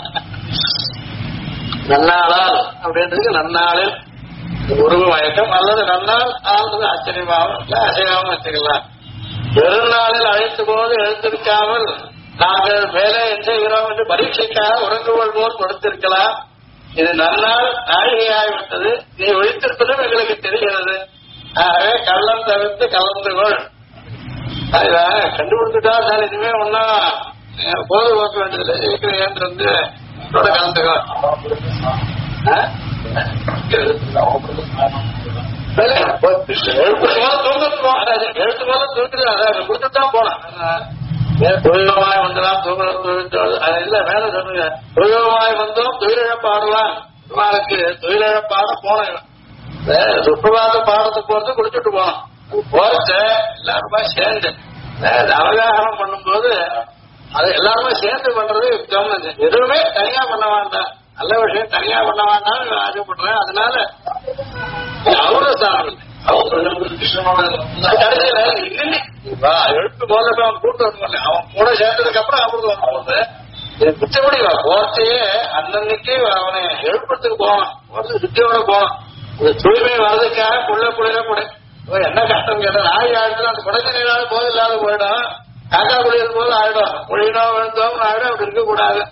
Speaker 1: நன்னாளால் அப்படின்றது நன்னாளில் உருவ மயக்கம் அல்லது நன்னால் ஆழ்ந்தது ஆச்சரியமாகவும் இல்லை அசையாகவும் வச்சுக்கலாம். பெருநாளில் அழைத்த போது எழுந்திருக்காமல் நாங்கள் மேலே என்ன செய்கிறோம் என்று பரீட்சைக்காக உறங்குவோல் போல் கொடுத்திருக்கலாம். இது நன்னால் நாழிகையாகிவிட்டது, நீ ஒழித்திருப்பதும் எங்களுக்கு தெரிகிறது. ஆகவே கள்ளம் தவிர்த்து கலந்து கொள். அதுதான் கண்டுபிடிச்சுட்டா சார் இனிமே ஒன்னும் போது போக்க வேண்டியதில்லை, இருக்கிற ஏன்று வந்து கலந்துக்கோ. எழுத்து போல தூக்கிட்டு கொடுத்துதான் போனேன். தொழிலமாய் வந்தலாம் தூங்குறது இல்ல வேலை சொல்லுங்க. தொழிலமாய் வந்தோம் தொழிலிழப்பாடலாம், இவனுக்கு தொழிலிழப்பாட போனேன். சுற்றுலாத பாடத்துக்கு போறது குடிச்சுட்டு போனோம். போறத எல்லாருமே சேர்ந்து அவகாசனம் பண்ணும்போது அது எல்லாருமே சேர்ந்து பண்றது யுக்தம். எதுவுமே தனியா பண்ண வேண்டாம், நல்ல விஷயம் தனியா பண்ண வேண்டாம் ஆசைப்படுறேன். அதனால அவரு சாப்பிடல கடைசியில எழுத்து போல கூட்டு வரல, அவன் கூட சேர்ந்ததுக்கு அப்புறம் அவருக்கு வரும்போது இது மிச்சப்படி போர்த்தையே அன்னன்னைக்கு அவனை எழுப்புறதுக்கு போவான், சுத்தியோட போவான். இந்த தூய்மை வர்றதுக்காக குளிர கூட என்ன கஷ்டம் கேட்டா நாய் ஆயிடுச்சு அந்த குடைச்ச நீராக போது இல்லாத போயிடும், காக்கா குளிரும் போது ஆயிடும், குழினோ விழுந்தோம் ஆயிடும். அப்படி இருக்க கூடாது.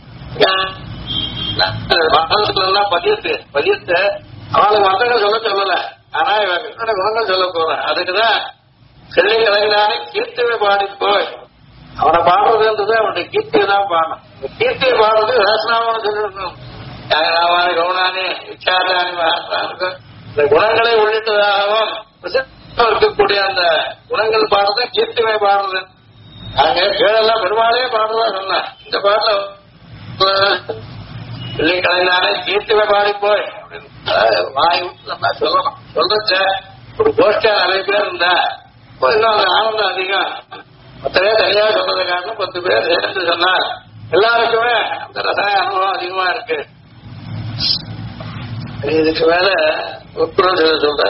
Speaker 1: எல்லாம் பதியத்து அவளுக்கு மந்தங்கள் சொல்ல சொல்லல, ஆனா இவங்க குணங்கள் சொல்ல போறேன். அதுக்குதான் செல்லை கலைஞானே கீர்த்தியை பாடி போய் அவனை பாடுறதுன்றது அவனுடைய கீர்த்தியை தான் பாடணும். கீர்த்தியை பாடுறது ரசனாமன்னு சொல்லிடணும். யாகராமானி கவுனானி விச்சாராணி மகாத்மாவுக்கு இந்த குணங்களை உள்ளிட்டதாகவும் இருக்கக்கூடிய அந்த குணங்கள் பாடுறது கீர்த்திமை பாடுறது. அங்க கீழெல்லாம் பெருமாளே பாடுறதா சொன்னேன். இந்த பாட்டுல இல்லை கலைஞானே கீர்த்திமை பாடி போய் வாயு சொல்லணும். சொல்றச்ச ஒரு கோஷ்டியா நிறைய பேர் இருந்தா இன்னும் அந்த ஆனந்தம் அதிகம். 10 பேர் தனியாக சொன்னதை காரணம் 10 பேர் சேர்ந்து சொன்னா எல்லாருக்குமே அந்த ரசாயன அனுபவம் அதிகமா இருக்கு. இதுக்கு மேல உட்புறம் சொல்ற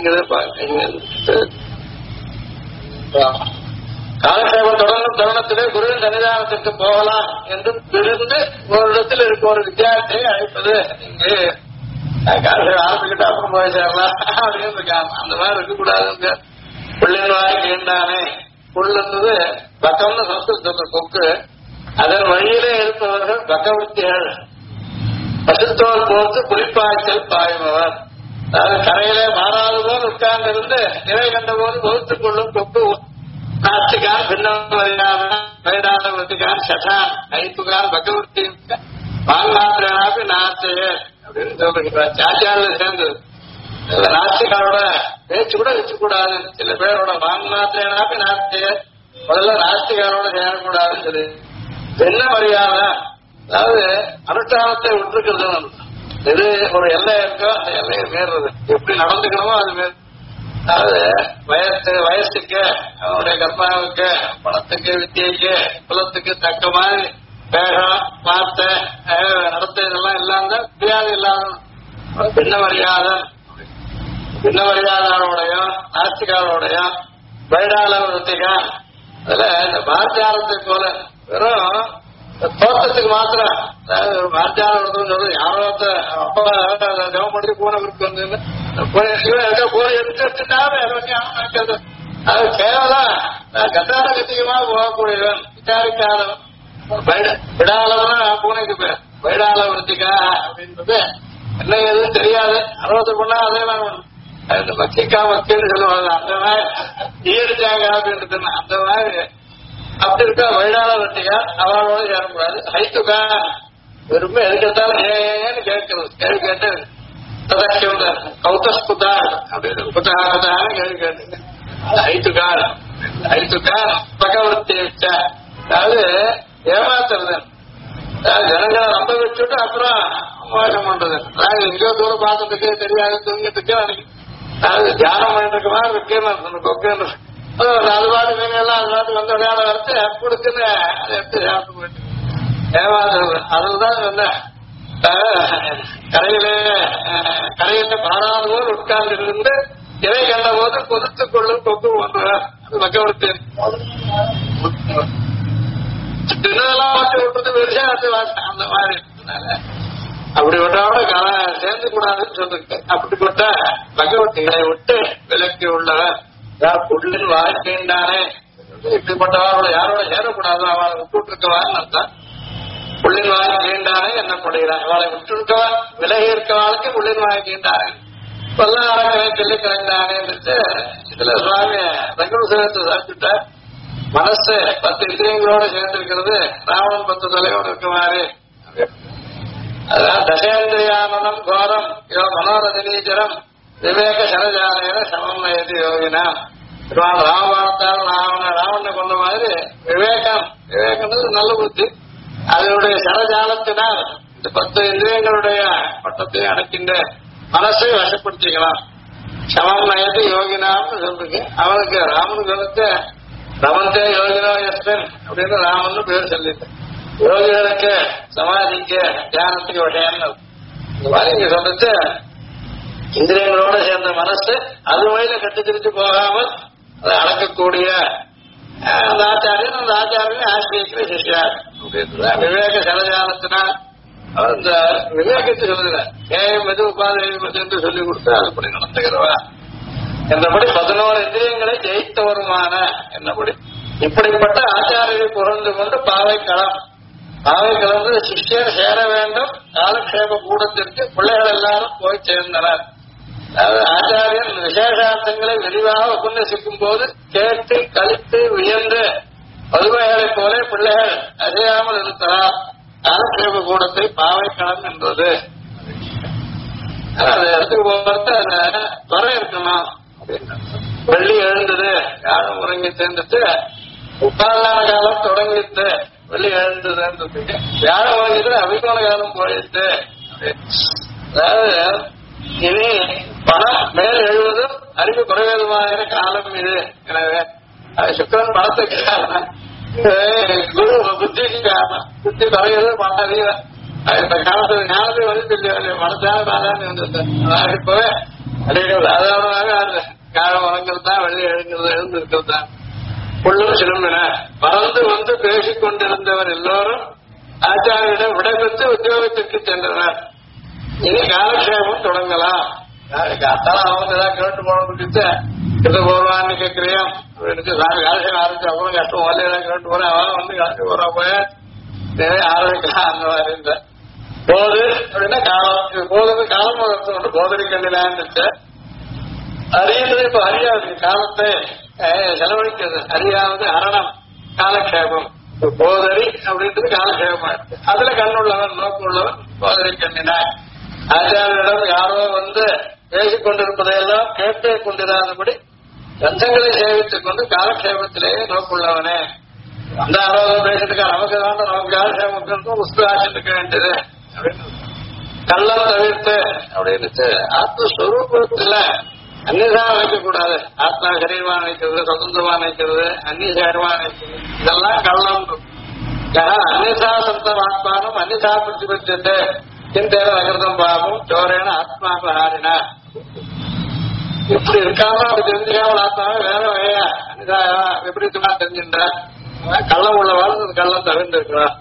Speaker 1: காலக்ஷேபம் தொடங்கும் தருணத்திலே குருவின் சன்னிதானத்திற்கு போகலாம் என்று தெரிந்து ஒரு இடத்தில் இருக்க ஒரு வித்தியார்த்தியை அழைப்பது இங்கு காலக்ஷேபம் ஆரம்பிக்கிட்டு அப்புறம் போய் சேரலாம் அப்படின்னு இருக்காங்க. அந்த மாதிரி இருக்கக்கூடாது. புள்ளின் வாய் கேண்டானே புல்லுன்றது பக்கம்னு சம்ஸ்கிருத கொக்கு. அதன் வழியிலே இருப்பவர்கள் பக்கவர்த்திகள். பசுத்தோல் போர்த்து குளிப்பாய்ச்சல் பாய்பவர். அதாவது கரையிலே மாறாது போல் உட்கார்ந்திருந்து நிறை கண்ட போது வகுத்துக் கொள்ளும் கொக்கு. நாத்துக்கான் பின்னம் வயதானவர்த்திக்கான் சட்டான் ஐத்துக்கான் பகவர்த்தி பால் மாத்திராபி நாத்தையே அப்படின்னு சொல்றாங்க. சாச்சாரில் சேர்ந்தது நாஸ்திகாரோட பேச்சு கூட வச்சுக்கூடாது. சில பேரோட வாங்கநாத்திரனாப்பி நாஸ்திக முதல்ல நாஸ்திகாரோட சேரக்கூடாதுன்னு சொல்லி என்ன மரியாதை, அதாவது அனுஷ்டானத்தை விட்டுருக்கிறது. எது ஒரு எல்லை இருக்கோ அந்த எல்லையை மீறுறது, எப்படி நடந்துக்கணுமோ அது மீறு. அதாவது வயசுக்கு அவனுடைய கர்மாவுக்கு பணத்துக்கு வித்தியைக்கு குலத்துக்கு தக்க மாதிரி வேகம் வார்த்தை நடத்த இதெல்லாம் இல்லாம மரியாதை இல்லாத பின்ன மரியாதையோடையும் நாஸ்திகாரோடையும் வைடால விருத்திகா அதுல இந்த பாரதியாரத்தை போல வெறும் தோட்டத்துக்கு மாத்திரம், அதாவது ஒரு மாத்தியாரம் சொல்றது யாரோ அப்பா ஜெபம் பண்ணி பூனை விருக்கு வந்து பூனை எடுத்து வச்சுட்டாரு. அது கேவலம் கட்டார கத்தியமா போகக்கூடியவன் விசாரிக்காதவன் விடாலவனா பூனைக்கு பேர் வைடால விருத்திகா அப்படின்றது என்ன எதுவும் தெரியாது. அறுபது பண்ணா அதே நான் மக்கிக்கா மக்கின்னு சொல்லுவாங்க. அந்த மாதிரி ஈடுச்சாங்க அப்படின்றது அந்த மாதிரி அப்படி இருக்கா வைடால விருத்திகா அவளோட சேரக்கூடாது. ஹைத்துக்கா விரும்ப எதுக்கெடுத்தாலும் ஏன்னு கேட்கறது, கேள்வி கேட்டு கௌதஸ்குதா அப்படின்னு குதான்னு கேள்வி கேட்டு ஹைத்துக்கா பகவர்த்தி வச்சா, அதாவது ஏமாத்துறது, ஜனங்களை நம்ப வச்சுட்டு அப்புறம் மோசம் பண்றது. அதாவது எங்கேயோ தூரம் பார்த்ததுக்கு தெரியாது தூங்கிட்டுக்கு அதாவது தியானம் பண்ணிட்டு மாதிரி இருக்கேன்னு கொக்கேன்னு அது பாட்டு நீங்க எல்லாம் அது பாட்டு வந்த விளையாட வரைச்சு கொடுக்குன்னு அதை எடுத்து சாப்பிட்டு போயிட்டு ஏமாத்துறது. அதுதான் என்ன கரையில பாடாத போது உட்கார்ந்து இருந்து இறை கண்ட போது பொதுத்துக் கொள்ளும் கொக்கு போன்றார். அது மக்களுக்கு சின்னதெல்லாம் வாசி விட்டுறது வெளியாட்டு அந்த மாதிரி அப்படி விட்டோட சேர்ந்து கூடாதுன்னு சொல்லிருக்கு. அப்படிப்பட்ட பகவத்திகளை விட்டு விலக்கி உள்ளவர் புள்ளின் வாழ்க்கைண்டானே இப்படிப்பட்டவரோட யாரோட சேரக்கூடாது அவளை விட்டு இருக்கவான்னு அர்த்தம். புள்ளின் வாழ்க்கைண்டானே என்னப்படுகிறார், அவளை விட்டு இருக்கவா விலகி இருக்கவாளுக்கு புள்ளின் வாழ்க்கைண்டானே பல்லாரங்களை சொல்லி கலைந்தானே இதுல சுவாமி ரங்கூசத்தை சாப்பிட்ட மனசு 10 இந்திரியங்களோட சேர்ந்திருக்கிறது ராவணன் 10 தலையோடு இருக்குமாறு. அதான் தசேந்திரியானனம் கோரம் யோ மனோரஜனீச்சரம் விவேக சரஜாலையில சமன்மயதி யோகினா. ராமபாரத்தால் ராவணனை கொண்ட மாதிரி விவேகம்ன்றது நல்ல புத்தி, அதனுடைய சரஜாலத்தினால் இந்த 10 இந்திரியங்களுடைய பட்டத்தையும் அடைக்கின்ற மனசை வசப்படுத்திக்கலாம். சமன்மயதி யோகினான்னு சொல்லிருக்கு. அவனுக்கு ராமனுக்கு வந்து ரமந்தே யோகினோ எஸ்டன் அப்படின்னு ராமன் பேர் சொல்லிட்டு யோகிகளுக்கு சமாதிக்கு தியானத்துக்கு விஷயம் இந்த மாதிரி இங்க சொல்லிட்டு இந்திரியங்களோட சேர்ந்த மனசு அது வழியில கட்டுத்திரிச்சு போகாமல் அதை அடக்கக்கூடிய அந்த ஆச்சாரியன் ஆசிரியக்கிற சிஷ்யார் விவேக சரஜானத்தினால் அவர் இந்த விவேகத்தை சொல்லுகிற ஏயம் எது உபாதை என்று சொல்லிக் கொடுத்து அதுபடி நடத்துகிறவா என்றபடி 11 இந்திரியங்களை ஜெயித்தவருமான என்னபடி இப்படிப்பட்ட ஆச்சாரியரை புகழ்ந்து கொண்டு பாவை கலந்து சிஷ்யர் சேர வேண்டும். காலக்ஷேப கூடத்திற்கு பிள்ளைகள் எல்லாரும் போய் சேர்ந்தனர். அதாவது ஆச்சாரியன் விசேஷார்த்தங்களை விரிவாக உபன்யசிக்கும் போது கேட்டு கழித்து வியந்து பதுமைகளை போல பிள்ளைகள் அசையாமல் இருந்ததால் காலக்ஷேப கூடத்தை பாவைக்களம் என்பது. அது இடத்துக்கு போகிறது அதை துற இருக்கணும். வெள்ளி எழுந்தது யாரும் உறங்கி சேர்ந்துட்டு உப்பாலான காலம் தொடங்கிட்டு வெள்ளி எழுந்ததுன்னு வியாழம் வாங்கிட்டு அபிமான காலம் போயிட்டு. அதாவது இனி பணம் மேல் எழுவதும் அறிவு குறைவதுமான காலம் இது. எனவே அது சுக்கரன் பணத்துக்கு காரணம், குரு புத்திக்கு காரணம். புத்தி குறைவது பணம் அதிகம். இந்த காலத்துல ஞானத்தை வந்து மனசான பாதான்னு வந்துருந்தேன். இப்பவே அடிக்கடி சாதாரணமாக காலம் வழங்குறது தான் வெள்ளி எழுந்திருக்கிறது தான். புள்ளும் சிலம்பின பறந்து வந்து பேசிக் கொண்டிருந்தவர் எல்லோரும் ஆச்சாரியிடம் விடைபெற்று உத்தியோகத்திற்கு சென்றனர். இனி காலக்ஷேபம் தொடங்கலாம். அத்தான் அவங்க ஏதாவது கேட்டு போனது இது போடுவான்னு கேட்கிறியோம் அப்படின்னு காலக்ஷேபம் ஆரம்பிச்சு அப்புறம் கஷ்டம் வரல ஏதாவது கேட்டு போறேன் அவன் வந்து காலத்து போறா போய ஆரம்பிக்கலாம் அந்த மாதிரி இருந்த போது அப்படின்னா காலம் போதுக்கு காலம் ஒன்று போதனை கண்டிலான்னு அறியது. இப்ப அறியாது காலத்தை செலவழிக்கிறது அறியாவது அரணம் காலக்ஷேபம். போதரி அப்படின்றது காலக்ஷேபமா இருக்கு. அதுல கண்ணுள்ளவன் நோக்கு உள்ளவன் போதரி கண்ணினார். ஆச்சாரியரிடம் யாரோ வந்து பேசிக் கொண்டிருப்பதையெல்லாம் கேட்டே கொண்டிராதபடி ரத்தங்களை சேவித்துக் கொண்டு காலக்ஷேபத்திலேயே நோக்குள்ளவனே. அந்த ஆரோக்கியம் பேசிட்டு நமக்கு தான் நமக்கு காலக்ஷேபம் புஸ்து ஆசிட்டு வேண்டியது அப்படின்னு கள்ளம் தவிர்த்து அப்படின்னு ஆத்மஸ்வரூபத்துல அந்நியதா வைக்கக்கூடாது. ஆத்மா சரீரமா நினைக்கிறது, சுதந்திரமா நினைக்கிறது, அந்நியமா நினைக்கிறது, இதெல்லாம் கள்ளம். அந்நியதா சந்தம் ஆத்மானும் அந்நியதா பிரதிபத்திட்டு சிந்தேன நகர்தம் பாவம் சோரேன ஆத்மாபஹாரினா. இப்படி இருக்காம அப்படி தெரிஞ்சுக்காமல் ஆத்மாவே வேற வகையா அந்நிதா விபரீதமா தெரிஞ்சுட்டா கள்ளம் உள்ள வாழ்ந்து கள்ளம் தவிர்த்து இருக்கிறான்.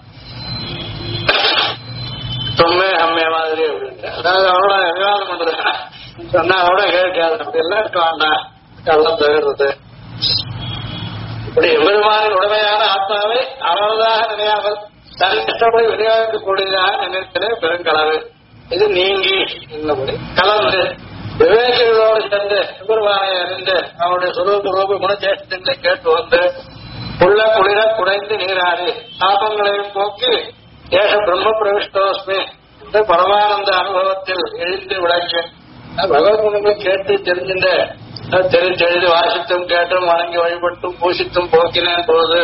Speaker 1: தொம்மே அம்மே மாதிரி அப்படின்னு அதாவது அவரோட விவாதம் பண்றது சொன்னா அவரோட கேட்காது. அப்படி எல்லாம் இருக்க வேண்டாம், கள்ளம் தவிர்றது. இப்படி எம்பெருமானின் உடமையான ஆத்மாவை அவரதாக நினையாமல் தன் கஷ்டப்படி விநியோகிக்கக்கூடியதாக நினைத்தலே பெருங்களவு. இது நீங்கி என்னபடி கலந்து விவேகிகளோடு சேர்ந்து எம்பெருமானை அறிந்து அவருடைய சுரூப ரூப குணச்சேஷ்டங்களை கேட்டு வந்து உள்ள குளிர குடைந்து நீராடி தாபங்களையும் போக்கி ஏக பிரம்ம பிரவிஷ்டோஸ்மி இந்த பரமானந்த அனுபவத்தில் எழுந்து விளக்கி பகவத் குணங்களை கேட்டு தெரிஞ்சுட்டு தெரிஞ்செழுதி வாசித்தும் கேட்டும் வணங்கி வழிபட்டும் பூசித்தும் போக்கினேன் போது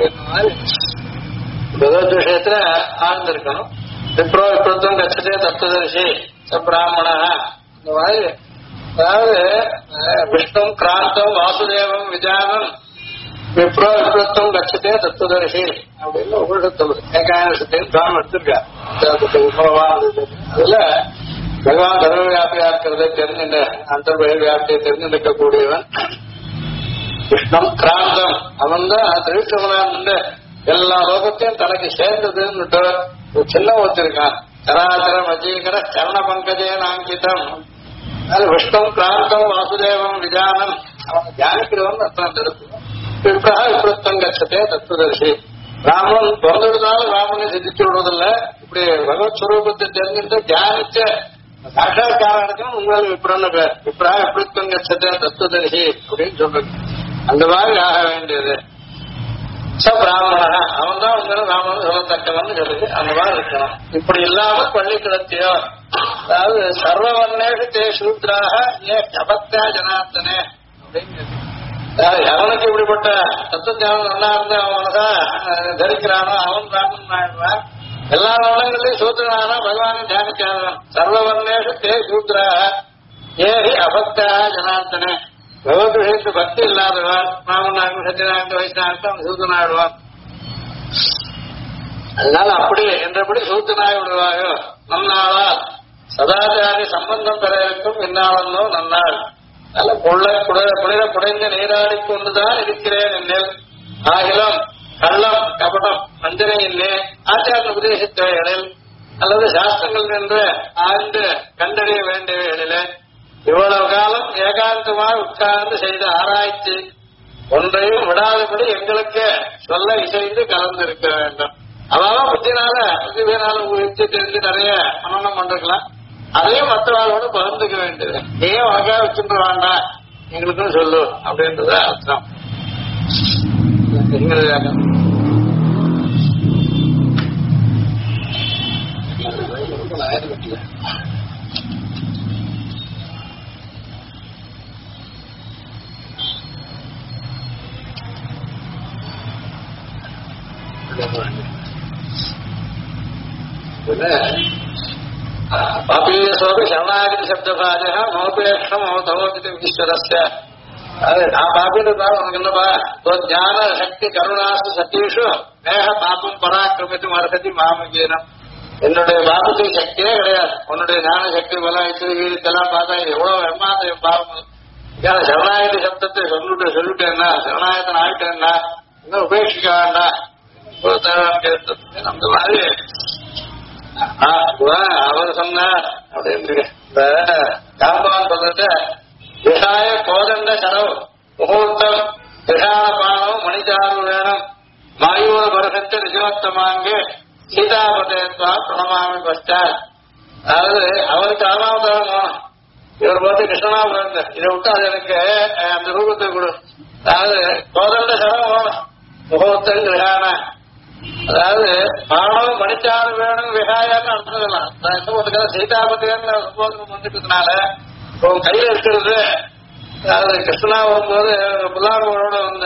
Speaker 1: பகவத் விஷயத்துல ஆழ்ந்திருக்கணும். விப்ரோ விப்ரத்துவம் கச்சதே தத்துவதர்சி பிராமணா இந்த மாதிரி. அதாவது விஷ்ணு கிராந்தம் வாசுதேவம் விஜானம் விப்ரோ விப்ரத்துவம் கச்சதே தத்துவதர்சி அப்படின்னு உபனிஷத்து ஏகாயனத்தையும் சுவாமி எடுத்திருக்காரு. அதுல பகவான் சர்வ வியாபியா இருக்கிறத தெரிஞ்சுட்ட அந்த வியாபியை தெரிஞ்சிருக்கக்கூடியவன் விஷ்ணு கிராந்தம். அவன் தான் திருவிக்கிரமனான் எல்லா லோகத்தையும் தனக்கு சேர்ந்ததுன்னு ஒரு சின்ன வச்சிருக்கான். சராச்சர மஜீகர சரண பங்கஜேன அங்கிதம். அது விஷ்ணு கிராந்தம் வாசுதேவம் விஜானம் அவன் தியானிக்கிறவன் அர்த்தம் எடுக்கணும். விப்ரா விப்ரத்தம் கட்சத்தே தத்துவதர்சி. ராமன் பிறந்திருந்தாலும் ராமனை சிந்திச்சு விடுவதில்ல. இப்படி பகவத் ஸ்வரூபத்தை தெரிஞ்சுட்டு தியானிச்ச சாட்சாத்காரனுக்கும் உங்களுக்கு விப்ரன்னு பேர். விப்ரா விப்ரத்தம் கட்சத்தே தத்துவதர்சி அப்படின்னு சொல்றது. அந்த மாதிரி ஆக வேண்டியது. ச பிராமண அவன் தான் உங்களை ராமன் சொல்லத்தக்கவன் சொல்லுது. அந்த மாதிரி இருக்கணும். இப்படி இல்லாம பள்ளி கிடத்தியோ அதாவது சர்வவர்ணேஷு தே சூத்ராக ஏ அபக்தா ஜனார்த்தனே அப்படின்னு அவனுக்கு இப்படிப்பட்ட தத்துவஞானம் நல்லா இருந்து அவனதான் தரிக்கிறானோ அவன் ராமன் ஆயிடுவான். எல்லா வர்ணங்களையும் சூத்திரனானா பகவானை தியானிக்காதவன். சர்வவர்ணேஷு தே சூத்ராக ஏறி அபக்தா ஜனார்த்தனே பகவத் விஷயத்து பக்தி இல்லாதவன் ராமநாயகம் சத்யநாயகம் வைஷ்ணாயகம் சூத்தனாயிடுவான். அதனால அப்படி என்றபடி சூத்தனாய் விடுவாயோ நன்னாளால் சதாச்சாரி சம்பந்தம் பெற இருக்கும் இன்னாளோ நன்னாள். நல்ல குளிர குடைந்து நீராடி கொண்டுதான் இருக்கிறேன் என்னில் ஆகிலும் கள்ளம் கபடம் வஞ்சனை இல்லே ஆச்சார உபதேசித்தவைகளில் அல்லது சாஸ்திரங்கள் நின்று ஆழ்ந்து கண்டறிய வேண்டியவைகளிலே இவ்வளவு காலம் ஏகாந்தமாக உட்கார்ந்து செய்த ஆராய்ச்சி ஒன்றையும் விடாதபடி எங்களுக்கு சொல்ல இசைந்து கலந்து இருக்க வேண்டும். அதாவது புத்தினால ஊழிச்சு தெரிஞ்சு நிறைய மனநம் பண்ணிருக்கலாம். அதையும் மற்றவாளோட பகிர்ந்துக்க வேண்டியது. ஏன் வகை வச்சுட்டு வேண்டாம் எங்களுக்கும் சொல்லு அப்படின்றது அர்த்தம். பாபீயசோபி சரணாகதி சப்தபாஜ மோபேஷம் தவோஜித ஈஸ்வரஸ்ய. அது நான் பாப்பிட்டு இருந்தாலும் உனக்கு என்னப்பா ஞான சக்தி கருணாசு சத்தீஷு மேக பாப்பம் பராக்கிரமித்து மரசதி மாமகீனம். என்னுடைய பாபத்துக்கு சக்தியே கிடையாது. உன்னுடைய ஞான சக்தி பலம் இதெல்லாம் பார்த்தா எவ்வளவு எம்மாத பாவம். சரணாகதி சப்தத்தை சொல்லிட்டேன்னா சரணாகத்தன் ஆயிட்டேன்னா இன்னும் உபேட்சிக்க வேண்டாம். அந்த மாதிரி அவர் சொன்னார் அப்படின்னு இந்த காம்பவான் சொல்லிட்டு விஷாய கோதண்ட சரவ் முகூர்த்தம் விஷாணபானம் மணிச்சாரு வேணும் மாயூர வருஷத்து நிஜவத்தமாங்கு சீதாபதேத்வா பிரணமாமி பஸ்டார். அதாவது அவருக்கு அனாவதாரம் இவர் பார்த்து கிருஷ்ணனா பிறந்த இதை விட்டு அது எனக்கு அந்த ரூபத்தை கொடு. அதாவது கோதண்ட சரம் முகூர்த்தம் கிரகான அதாவது மாணவ மணிச்சாறு வேணும் விகாயான்னு அர்த்தம் என்ன போட்டுக்க சீதாபதியான சம்போதனம் வந்துட்டதுனால உன் கையில இருக்கிறது அதாவது கிருஷ்ணா வரும்போது புல்லாரோட வந்த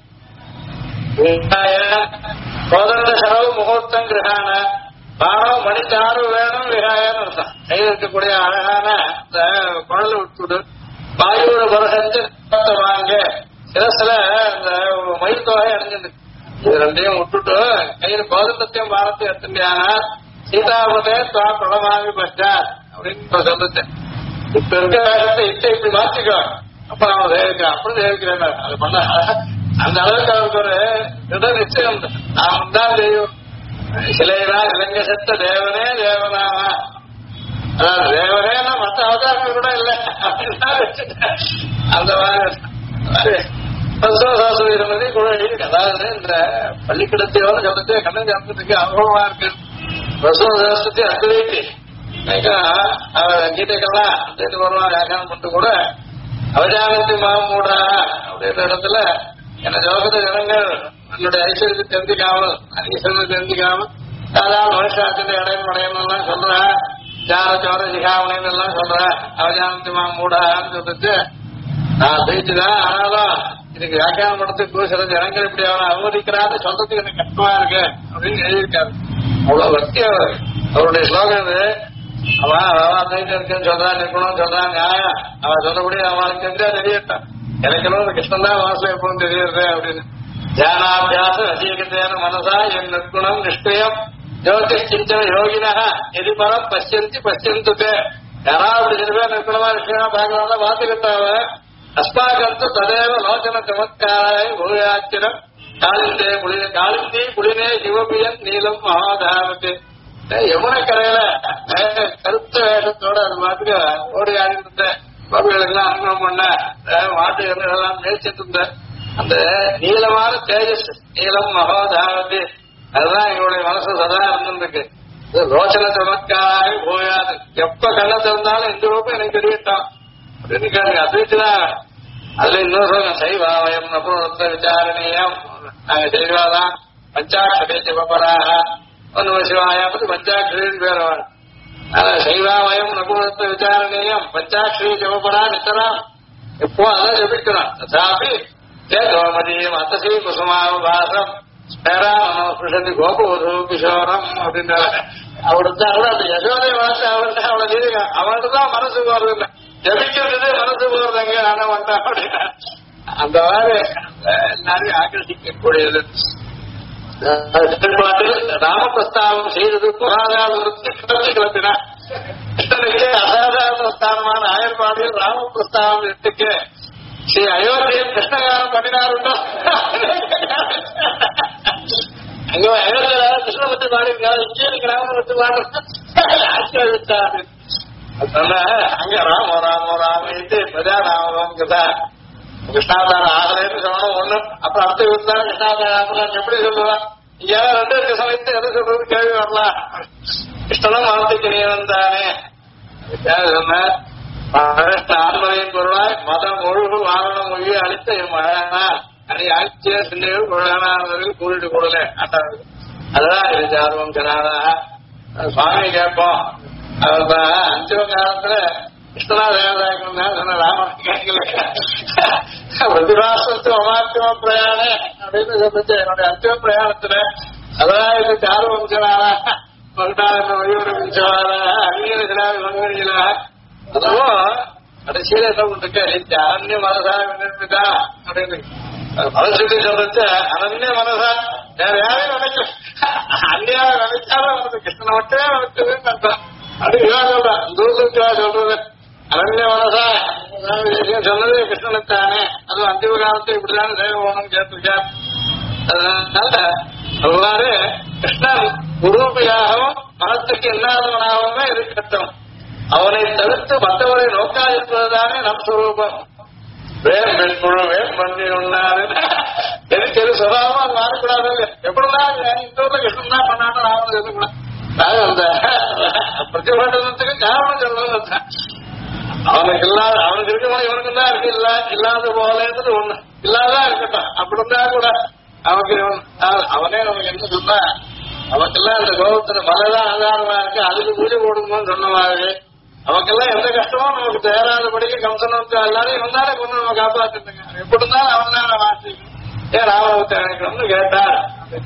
Speaker 1: கோதண்ட செலவு முகூர்த்தம் கிரகான மாணவ மணிச்சாறு வேணும் விகாயான்னு அர்த்தம் கையில் இருக்கக்கூடிய அழகான இந்த குழல் விட்டுடு வாயுவோட வருஷத்து வாங்க சில இந்த மயில் தொகை அடைஞ்சிருக்கு இது ரெண்டையும் விட்டுட்டு கையில் கோதண்டத்தையும் பாரத்தையும் எடுத்துட்டியான சீதாபதே துவா குளமாகி பச்சார் அப்படின்னு சொல்லிட்டேன். இப்ப இருக்க வேகத்தை இப்படி மாத்திக்கோ அப்ப நாம தேவிக்கிறோம் அப்படி தேவிக்கிறேன் அது பண்ண அந்த அளவுக்கு அவருக்கு ஒரு திட நிச்சயம் நாம் தான் செய்யும் சிலைனா இலங்கை செத்த தேவனே தேவனாவா அதாவது தேவனேன்னா மற்ற அவதாரங்கள் கூட இல்லை அந்த மாதிரி பசுவசாசுவீரமதி குழந்தை அதாவது இந்த பள்ளிக்கூடத்தையோட சொல்லிட்டு கண்ணன் ஜாமத்துக்கு அனுபவமா இருக்கு பசுவசாஸ்திரத்தை அத்வைத்தி கீதைக்கெல்லாம் அத்வைத்து வருவா வியாக்கியானம் பண்ணிட்டு கூட அவஜானத்தி மாமூடா அப்படின்ற இடத்துல என்ன ஜோகத ஜனங்கள் என்னுடைய ஐஸ்வர்யத்தை தெரிஞ்சுக்காமல் ஈஸ்வரனை தெரிஞ்சுக்காமல் சாதாரண மனுஷாத்தின் இடையும் அடையணும் சொல்றேன் ஜார சோர சிகாமணின்னு எல்லாம் சொல்றேன் அவஜானத்தி மாமூடான்னு சொல்லிட்டு நான் பேச்சுதான் ஆனாலும் இதுக்கு வியாக்கியானம் படத்துக்கு சில ஜனங்கள் இப்படி அவனை அனுமதிக்கிறான்னு சொல்றதுக்கு எனக்கு கஷ்டமா இருக்கு அப்படின்னு எழுதியிருக்காரு. அவ்வளவு பக்தி அவர் அவருடைய ஸ்லோகம் இது அவன் அத்வைத்தம் இருக்குன்னு சொல்றான் இருக்கணும்னு சொல்றான் நியாயம் அவன் சொன்னபடி அவனுக்கு தெரிஞ்சா தெரியட்டான் எனக்கு கிருஷ்ணன் தான் மனசுல எப்பவும் தெரியுது அப்படின்னு தியானாபியாச ரசிகத்தேன மனசா என் நிற்குணம் நிஷ்டயம் ஜோதி சிந்தன யோகினா எதிபரம் பசியந்தி பசியந்துட்டு யாராவது அப்படி சில பேர் நிற்குணமா நிஷ்டமா பார்க்கலாம் பார்த்துக்கிட்டாவ அஸ்மாகந்து ததேவ லோச்சன சமத்காராய பூயாச்சிரம் காலிந்தே காலிந்தி குளினே சிவபியன் நீலம் மகாதாவத்து யமுனை கரையில கருத்த வேஷத்தோட அது மாட்டுக்கு ஓடி ஆடிட்டு கோபிகளுக்கெல்லாம் அனுகிரகம் பண்ண மாட்டு எல்லாம் மேய்ச்சிட்டு இருந்த அந்த நீளமான தேஜஸ் நீளம் மகோதாவதி அதுதான் எங்களுடைய மனசு சதா இருந்துருக்கு. லோச்சன சமத்காராய போயாது எப்ப கண்ண திறந்தாலும் இந்த ரூபம் எனக்கு தெரியட்டான் அப்படின்னு கேளுங்க. அதுதான் அதுல இன்னொரு சைவாவயம் அப்புறம் விசாரணியம் நாங்க செய்வாதான் பஞ்சாட்சரே சிவபராக ஒன்னு சிவாயாமது பஞ்சாட்சரின் பேரவன் சைவாவயம் நகுணத்தை விசாரணியம் பஞ்சாட்சரி சிவபரா நித்தராம் எப்போ அதான் ஜபிக்கிறான். ததாபி சேதோமதியம் அத்தசி குசுமாவாசம் ஸ்மேராமனோஷதி கோபவது கிஷோரம் அப்படின்ற அவருந்தா கூட அந்த யசோதை வாச அவர்கிட்ட அவளை நீங்க அவர்கிட்ட தான் மனசு போறது இல்லை ஜபிக்கிறது மனசு போறதுங்க ஆனா வந்தா அப்படின்னா அந்த மாதிரி எல்லாரையும் ஆக்கிரசிக்கக்கூடியது. ராமபிரஸ்தாவம் செய்தது புராதாரத்தை கிளப்பினார். கிருஷ்ணனுக்கு அசாதாரண ஸ்தானமான ஆயர்பாடியில் ராமபிரஸ்தாவம் எட்டுக்கு ஸ்ரீ அயோத்தியில் கிருஷ்ணகாரம் பண்ணினாருண்டோ அங்க அயோத்தியில கிருஷ்ண பத்தி பாடிருக்காரு இங்கே ராமனை பத்தி பாடுற ஆச்சரித்தாரு. அதனால அங்க ராம ராம ராம இது பிரஜா ராமம் கதா கிருஷ்ணாதாரம் ஆகலைன்னு சொல்லணும் ஒண்ணு அப்புறம் அடுத்த இருந்தாலும் கிருஷ்ணாதாரம் ஆகலாம் எப்படி சொல்லுவா இங்க ரெண்டு இருக்க சமயத்து எது சொல்றது கேள்வி வரலாம். கிருஷ்ணனும் வார்த்தைக்கு நீவன் தானே சொன்ன ஆன்மலையின் பொருளாய் மதம் ஒழுகு வாகன மொழியை அளித்த மழனா அனை ஆட்சிய சிந்தைகள் கொள்ளானவர்கள் கூறிட்டு கூடல அதுதான் இது ஆர்வம் சொன்னாரா சுவாமி கேட்போம். அவர்தான் அந்திம காலத்துல கிருஷ்ணனா தேவதாயகம் தான் சொன்ன ராமன் கேட்கல பிரதிபாசத்து அமாத்தியம பிரயாணே அப்படின்னு சொல்லிச்சு என்னுடைய அந்திம பிரயாணத்துல அதான் இதுக்கு ஆர்வம் சொன்னாரா மருடாத வழிவரா அங்கீகரிக்கிறா வங்கீங்களா அதுவும் கடைசியில என்ன பண்ணிருக்க அனன்ய மனசா விநிர்மிதா அப்படின்னு மனசுக்கு சொல்றது அனன்ய மனசா வேற யாரையும் நினைக்கல அந்நியா நினைச்சாலும் அவனுக்கு கிருஷ்ணனை மட்டுமே நினைச்சதுன்னு அர்த்தம். அப்படி இவன் சொல்றான் தூரத்துக்கா சொல்றது அனன்ய மனசா சொன்னது கிருஷ்ணனுக்கானே அதுவும் அந்திம காலத்தை இப்படிதான் சேவை போகணும்னு கேட்டிருக்கார். அதனால அவ்வாறு கிருஷ்ணன் குரூபியாகவும் மனத்துக்கு இல்லாதவனாகவுமே இருக்கட்டும். அவனை தவிர்த்து மற்றவரை நோக்கா இருப்பதுதானே நம் சுரூபம். வேம் பெண்குழு வேம் பண்ணி உண்ணாரு எனக்கு எது சுபாவமா அது மாறக்கூடாது. எப்படிதான் இந்த ஊர்ல கிருஷ்ணன் தான் பண்ணான்னு ராவணன் சொல்லக்கூடாது. அந்த பிரதிபட்டனத்துக்கு காரணம் சொல்றது அவனுக்கு இல்லாத அவனுக்கு இருக்கணும் இவனுக்கு தான் இருக்கு இல்லாத போலன்றது ஒண்ணு இல்லாதான் இருக்கட்டும். அப்படின்னா கூட அவனுக்கு அவனே நமக்கு என்ன சொன்னா அவனுக்கெல்லாம் அந்த கோபத்துல மலைதான் ஆதாரமா இருக்கு, அதுக்கு பூஜை போடுங்கன்னு சொன்ன மாதிரி அவனுக்கெல்லாம் எந்த கஷ்டமும் நமக்கு தேராதபடிக்கு கம்சனுக்கு எல்லாரையும் வந்தாலே கொண்டு நம்ம காப்பாத்துட்டுங்க. எப்படி இருந்தாலும் அவன் தான் வாசிக்கணும், ஏன் ராமத்தை நினைக்கணும்னு கேட்டார்.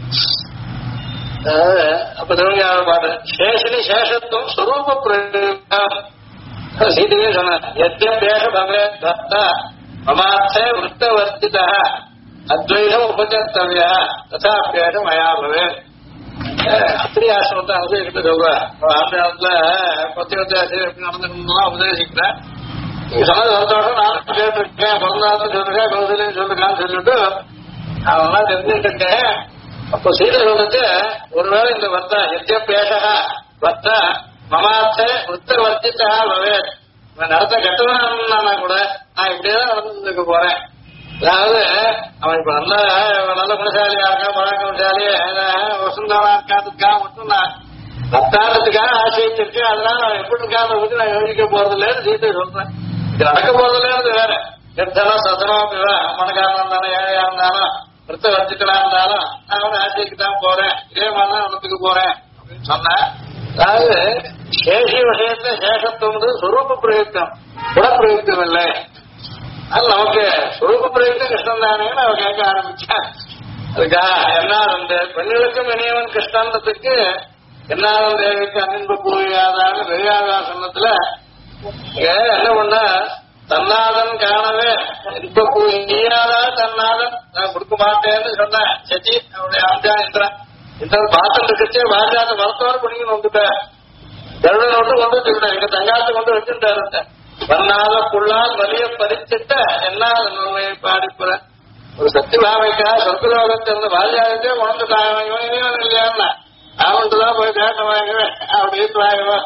Speaker 1: அப்ப திருவிழாவை பாடு சேஷனி சேஷத்துவம் ஸ்வரூப பிரயோகம் சீதையே சொன்னார். எத்தம் தேச பவே தத்தா மமார்த்தே விருத்தவர்த்தித அத்வைதம் உபஜர்த்தவிய ததாபியேஷம் மயாபவே. அப்படி ஆசிரமத்தை அனுபவிக்கிட்டு சொல்றேன். அந்த காலத்துல பத்திரத்தை எப்படி நடந்துக்கணும்லாம் உபதேசிக்கிறேன். நீங்க சொன்னது சந்தோஷம், நானும் கேட்டிருக்கேன், பிறந்தாலும் சொல்லிருக்கேன், கௌசலையும் சொல்லிருக்கான்னு சொல்லிட்டு அவெல்லாம் தெரிஞ்சுட்டு இருக்கேன். அப்போ சீதை சொல்லிட்டு ஒருவேளை இந்த வர்த்தா எத்தியப்பேஷா வர்த்தா மமார்த்த விருத்த வர்த்தித்தா பவே, நடத்த கெட்டவனா கூட நான் இப்படியேதான் நடந்துக்க போறேன். அதாவது அவன் இப்ப நல்ல குணசாலியா இருக்கா, பழக்கசாலியா வசுந்தரா இருக்காதுக்காக மட்டும் நான் ரத்தானத்துக்காக ஆசைச்சிருக்கேன். அதனால அவன் எப்படி இருக்காத பத்தி நான் யோசிக்க போறதில்லைன்னு சீத்தை சொல்றேன். இது நடக்க போறதில்லைன்னு வேற எத்தனம் சத்தனம் மனக்காரனா இருந்தாலும் ஏழையா இருந்தாலும் விருத்த வர்த்திக்கலா இருந்தாலும் நான் அவனை ஆசைக்குதான் போறேன், இதே மாதிரிதான் நடத்துக்கு போறேன் அப்படின்னு சொன்னேன். அதாவது சேஷி விஷயத்துல சேஷத்துவம் சுரூப பிரயுக்தம், குணப்பிரயுக்தம் இல்லை. அது நமக்கு சுரூப பிரயுக்தம் கிருஷ்ணன் தானேன்னு அவ கேட்க ஆரம்பிச்சான். அதுக்கா என்னானந்த பெண்களுக்கும் இணையவன் கிருஷ்ணன்றதுக்கு என்னானந்த தேவிக்கு அன்பு பூயாதான்னு வெறியாதாசனத்துல என்ன பண்ண தன்னாதன் காணவே இப்ப பூயாதா தன்னாதன் நான் கொடுக்க மாட்டேன்னு சொன்னேன். சச்சி அவருடைய ஆஞ்சா இந்திரன் இந்திரன் பாத்திரம் இருக்கச்சே வாஜாத மரத்தோடு பிடிக்கணும் வந்துட்டேன். கருடன் விட்டு கொண்டு வச்சுக்கிட்டேன், எங்க தங்காத்து கொண்டு வச்சுட்டாரு. வண்ணாத புள்ளால் வலிய பறிச்சுட்ட என்னால நன்மையை பாடிப்புற ஒரு சக்தி பாவைக்கா சொர்க்கலோகத்தை இருந்து வாஜாதே உணர்ந்துட்டாங்க. இவன் இல்லையா அவன்ட்டுதான் போய் கேட்ட வாங்குவேன் அப்படின்னு வாங்குவேன்.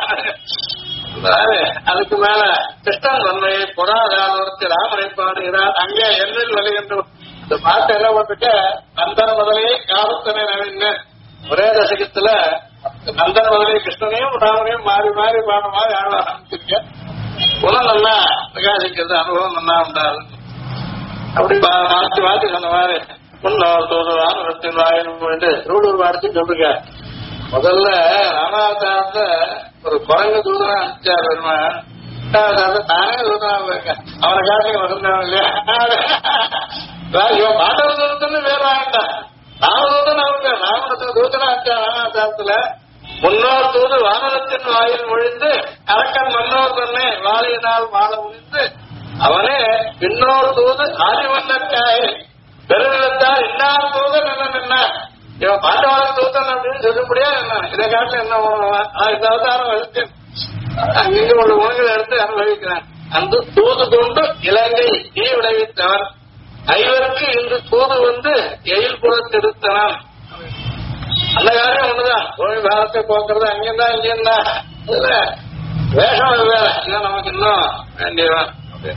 Speaker 1: அதுக்கு மேல கிருஷ்ணன் நன்மையை பொறாதாரத்து ராமனை பாடுகிறார். அங்கே எண்ணில் வலிகின்ற இந்த பாட்டு என்ன பண்ணிட்டு நந்தன் முதலே காலத்தனை நவீன ஒரே தசகத்துல நந்தன் முதலே கிருஷ்ணனையும் ராமனையும் மாறி மாறி பாட மாதிரி ஆட ஆரம்பிச்சிருக்கேன். குணம் நல்லா பிரகாசிக்கிறது, அனுபவம் நல்லா உண்டாது. அப்படி மாற்றி மாற்றி சொன்ன மாதிரி முன்னோர் தோதுவான் விருத்தின் வாயின்னு ரூடூர் வார்த்தை சொல்லுங்க. முதல்ல ராமாவதாரத்தை ஒரு குரங்கு தூதனா அனுப்பிச்சார் பெருமாள். தானே தூதனா போயிருக்கேன், அவனை காட்டி வசந்தான் இல்லையா. இவன் பாண்டவ தூதன்னு வேற ஆகிட்டான். ராமதூதன் அவங்க ராமணத்துல தூதனா அனுப்பிச்சா ராமாவதாரத்துல முன்னோர் தூது வானரத்தின் வாயில் ஒழிந்து அரக்கன் மன்னோர் தன்னை வாழையினால் வாழ ஒழிந்து அவனே பின்னோர் தூது ஆதிமன்னக்காய் பெருநிலத்தால் இன்னார் தூதன் என்ன இவன் பாண்டவாளன் தூதன் அப்படின்னு சொல்லும்படியா என்ன இதை காட்டில என்ன பண்ணுவான். இந்த அவதாரம் வளர்த்து அங்கிருந்து ஒரு உணவுகளை எடுத்து அனுபவிக்கிறான். அந்த தூது கொண்டு இலங்கை தீ விளைவித்தவன் ஐவருக்கு இன்று தூது வந்து எயில் புறத்தெடுத்தனான். அந்த காரியம் ஒண்ணுதான், கோழி பாரத்தை போக்குறது அங்கிருந்தா இங்கிருந்தா வேஷம் அது வேற, இன்னும் நமக்கு இன்னும் வேண்டியவன்.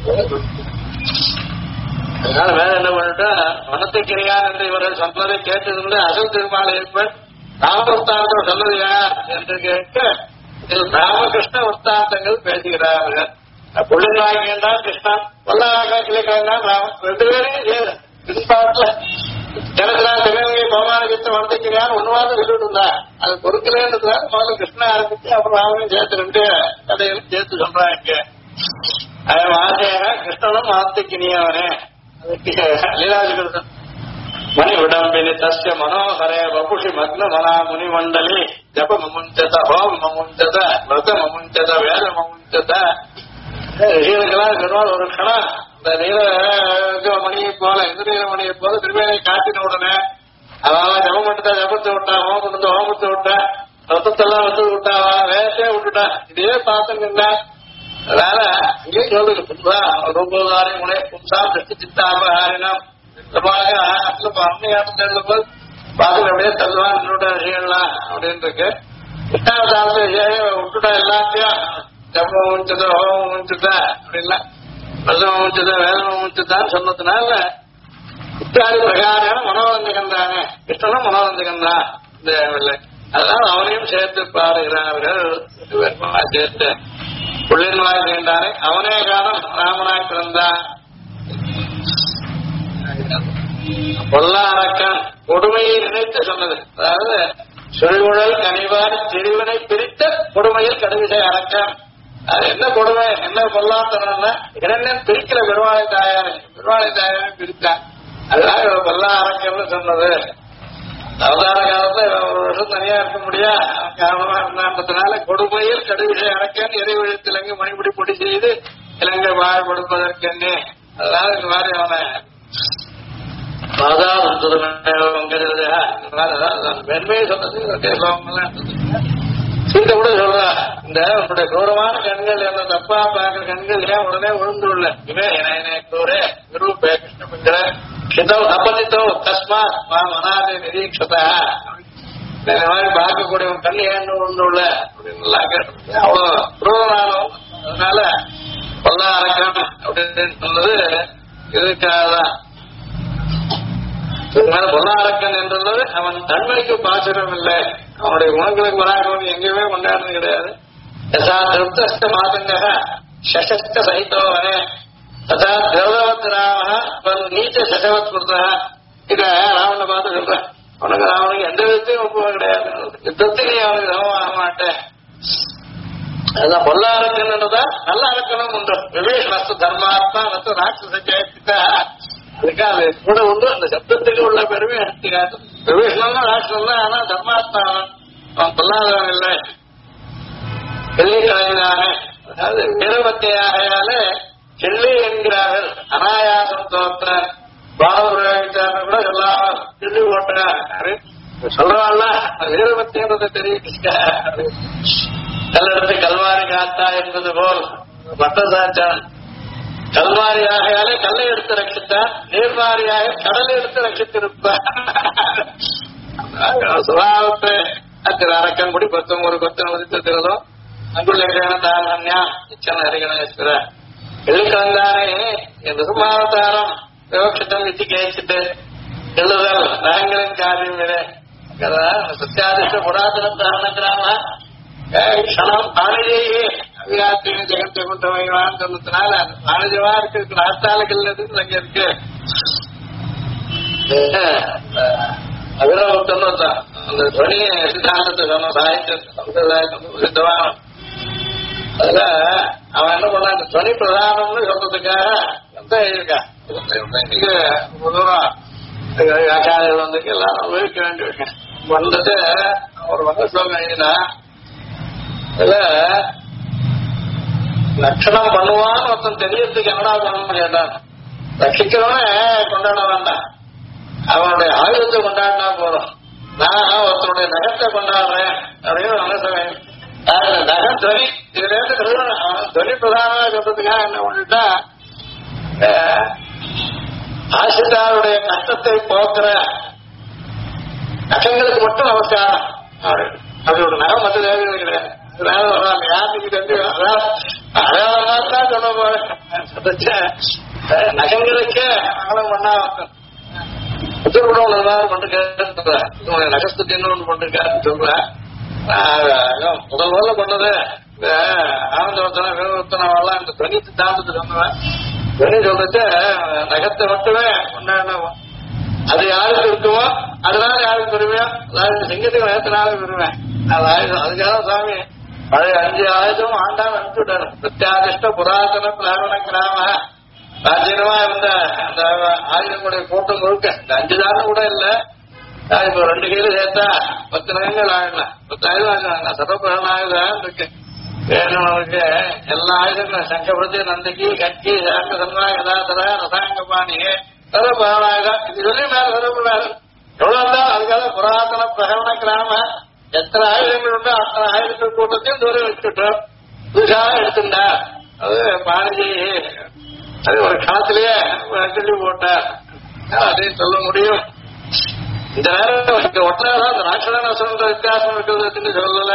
Speaker 1: அதனால வேற என்ன பண்ணிட்டா வனத்துக்கிரியான் என்று இவர்கள் சொன்னதை கேட்டிருந்து அசல் திருமாலை ஏற்பன் ராமவர்த்தாந்தம் சொன்னது யார் என்று கேட்க இதில் ராமகிருஷ்ண வர்த்தாந்தங்கள் பேசுகிறார்கள். புள்ளின் வாங்கிட்டான் கிருஷ்ணன், பொல்லாக கிளிக்கான் ராமன், ரெண்டு பேரையும் சேரு பின்பாட்டுல ஜனகரான் திருநங்கை பகவானுக்கு வளர்த்துக்கிறான் ஒன்னுவாத சொல்லிட்டு இருந்தா அது பொறுக்கலன்றதுனால முதல்ல கிருஷ்ணன் ஆரம்பிச்சு அப்புறம் ராமனையும் சேர்த்து ரெண்டு கதைகளும் சேர்த்து சொல்றாங்க. அவன் ஆசையாக கிருஷ்ணனும் ஆர்த்திக்கினியவனே லீலாதிகிருஷ்ணன் மணி விடம்பினி தஸ்ய மனோகரே வபுஷி மக்ன மனா முனிமண்டலி ஜப மமுஞ்சத ஹோம் மமுஞ்சத விரத மமுஞ்சத வேத மமுஞ்சத ரிஷிகளுக்கெல்லாம் சொன்னால் ஒரு கணம் இந்த நீலமணியை போல இந்திரமணியை போல திருமேனை காட்டின உடனே அவன் ஜபம் பண்ணிட்டா ஜபத்தை விட்டா, ஹோமம் பண்ணி ஹோமத்தை விட்டா, ரத்தத்தெல்லாம் வந்து விட்டாவா, வேலையே விட்டுட்டா, இதே பார்த்துங்க. அதனால அங்கே சொல்லுது புதுவா ரூபதாரி முனை புதுசா திருஷ்டி சித்தாபகாரினம் அன்னையாட்டம் போது பார்த்து அப்படியே தள்ளுவான் என்னோட விஷயம்லாம் அப்படின்னு இருக்கு. கிருஷ்ணாவதாரத்தை விட்டுட்டா எல்லாத்தையும் ஜபம் முடிச்சதா ஹோமம் முடிச்சதா அப்படின்லாம் பிரசவம் முடிச்சதா வேதம் முடிச்சதான்னு சொன்னதுனால இத்தாதி பிரகாரம் மனோரஞ்சகன் தானே கிருஷ்ணனும் மனோரஞ்சகன் தான் இந்த இல்லை. அதனால அவனையும் சேர்த்து பாருகிறார்கள். சேர்த்து புள்ளின் வாய் நீண்டானே அவனே காலம் ராமனாய் பிறந்தான். பொல்லா அரக்கன் கொடுமையை நினைத்து சொன்னது. அதாவது சுழிவுழல் கனிவார் திரிவினை பிரித்த கொடுமையில் கடுவிசை அரக்கன். அது என்ன கொடுமை, என்ன பொல்லாத்தனம்னா இரண்டன் பிரிக்கல பெருமாளை தாயாரை பிரித்தான். அதுதான் இவன் பொல்லா அரக்கன் சொன்னது. அவதார காலத்துல ஒரு வருஷம் தனியா இருக்க முடியா காரணமா இருந்தான்றதுனால கொடுமையில் கடுவிசை அரக்கன் இறைவழித்து இலங்கை மணிபடி பொடி செய்து இலங்கை வாழ் கொடுப்பதற்கென்னே. அதனால இந்த மாதிரி அவனை வெண்மையை சொன்னது சீத்தை கூட சொல்றா, இந்த உன்னுடைய கௌரவமான கண்கள் என்ன தப்பா பாக்குற கண்கள் ஏன் உடனே விழுந்துள்ள இவே குரு கிருஷ்ணபிங்கிற சிதம் அபதித்தோ தஸ்மாத் மனாதை நிரீட்சதா இந்த மாதிரி பார்க்கக்கூடிய கண் ஏன் விழுந்துள்ள அப்படின்னு கேட்டு அவ்வளவு குருவனாலும். அதனால பொல்லா அரக்கன் அப்படின்னு சொன்னது இதுக்காகதான். பொல்லா அரக்கன் என்றது அவன் தன்மைக்கு பாசுரம் இல்லை, அவனுடைய குணங்களுக்கு வராகவன் எங்கேயுமே கொண்டாடுறது கிடையாது. யசா திருப்த மாதங்க சசஸ்த சகித்தவனே ததா திரவத் ராம நீச்ச சசவத் கொடுத்தா. இத ராவணனை பார்த்து சொல்றேன், உனக்கு ராவனுக்கு எந்த விதத்தையும் ஒப்புவ கிடையாது, யுத்தத்துக்கு அவனுக்கு சமமாக மாட்டேன். அதுதான் பொல்லா அரக்கன்றதா நல்ல அரக்கனும் உண்டு. விவேஷனஸ்து தர்மாத்மா நத்து ராட்சச ஜெயப்பித்தா. அதுக்கு அது கூட உண்டு. அந்த சப்தத்துக்கு உள்ள பெருமை எடுத்துக்காது. விவேஷனம் ராட்சசம் தான், ஆனா தர்மாத்மா அவன் பொல்லாதவன் இல்லை, வெள்ளி கலைஞானே. அதாவது வீரபத்தியாகையால செல்லி என்கிறார்கள். அனாயாசம் தோற்ற பாலபுரம் கூட சொல்லாம செல்லி ஓட்டுறாரு சொல்றாள். வீரபத்தியன்றதை தெரிவிக்க கல்லெடுத்து கல்வாரி காத்தா என்பது போல் மற்ற சாச்சான் கல்வாரியாகையாலே கல்லை எடுத்து ரட்சித்தான், நீர்வாரியாக கடலை எடுத்து ரட்சித்திருப்பார். சுபாவத்தை அத்திர அரக்கன் குடி 19 கொத்தன் உதித்திருந்தோ அங்குள்ள தான் அந்யா இச்சன ஹரிகணேஸ்வர வெள்ளிக்கிழந்தானே என் சுபாவதாரம் விவக்ஷத்தம் வித்தி கேச்சிட்டு எழுதல் நகங்களின் காரியம் விட சத்தியாதிஷ்ட புராதன தாரணகிராம க்ஷணம் பாணிஜையே அவியாத்தின ஜெகத்தை கொண்டவைவான்னு சொன்னதுனால பாணிஜவா இருக்கு நாத்தாளுகள் அங்க இருக்கு. அவிரவத்தன் அந்த துவனிய சித்தாந்தத்தை சொன்ன சாகித்ய சம்பிரதாயம். அதுல அவன் என்ன பண்ண இந்த துவனி பிரதானம்னு சொல்றதுக்காக இருக்கா இன்னைக்கு தூரம் ஆச்சாரியர்கள் வந்து எல்லாரும் உபயோகிக்க வேண்டிய வந்துட்டு ஒரு வகை ஸ்லோகம் எழுதினா இதுல லட்சணம் பண்ணுவான்னு ஒருத்தன் தெரியறதுக்கு என்னடா பண்ண முடியாட்டான். ரட்சிக்கிறவன் கொண்டாட வேண்டாம், அவனுடைய ஆயுதத்தை கொண்டாடினா போறோம். நான் ஒருத்தனுடைய நகத்தை கொண்டாடுறேன் அப்படின்னு மனசவன் நகம் துவனி இதுல இருந்து துவனி பிரதானமா சொல்றதுக்காக என்ன பண்ணிட்டா ஆசிரியாருடைய கஷ்டத்தை போக்குற நகங்களுக்கு மட்டும் நமஸ்காரம். அதோட நகம் மற்ற தேவைகள் கிடையாது. யாருக்கு தெரிஞ்சு அடையாளம் தான் சொல்ல போறேன். நகங்களுக்கே அகலம் பண்ணா உத்தரவுட ஒன்று பண்ணிருக்காரு, நகஸ்துக்கு என்ன ஒன்று பண்ணிருக்காருன்னு சொல்றேன். முதல்ல பண்ணது ஆனந்தவர்த்தன வேணுத்தனவெல்லாம் இந்த துணி சித்தாந்தத்தை சொன்னவன். துணி சொல்லிட்டு நகத்தை மட்டுமே கொண்டாடணும். அது யாருக்கு இருக்குமோ அதனால யாருக்கு பெருமையோ, அதாவது சிங்கத்துக்கு நகத்தினால பெருமை. அதுக்காக சுவாமி பழைய 5 ஆயுதம் ஆண்டாம் அனுப்பிச்சுட்டாரு. பிரத்யாதிஷ்ட புராதன பிராமண கிராம ராஜ்யமா இருந்த அந்த ஆயுதங்களுடைய கூட்டம் முழுக்க இந்த 5 தானம் கூட இல்ல. இப்போ 2 கையில சேர்த்தா 10 நகங்கள் ஆயிடலாம், 10 ஆயுதம் ஆகலாம். சர்வபிரகண ஆயுதம் இருக்கு வேணும்னுக்கு எல்லா ஆயுதங்களும் சங்கபிரதி நந்திக்கு கட்கி சாங்க சன்மா கதாதர ரசாங்க பாணியே சர்வபிரகணாயுதம் இது சொல்லி மேல சொல்லக்கூடாது. எவ்வளவு இருந்தா அதுக்காக புராதன பிரகரண கிராம எத்தனை ஆயுதங்கள் உண்டோ அத்தனை ஆயுதங்கள் கூட்டத்தையும் தூரம் வச்சுட்டோம். புதுசாக எடுத்துட்டா அது பாணிஜி அது ஒரு காலத்திலேயே சொல்லி போட்டார். அதையும் சொல்ல முடியும். இந்த நேரம் இங்க ஒட்டினாதான் அந்த ராட்சதன சொல்ற வித்தியாசம் இருக்கிறதுன்னு சொல்லல.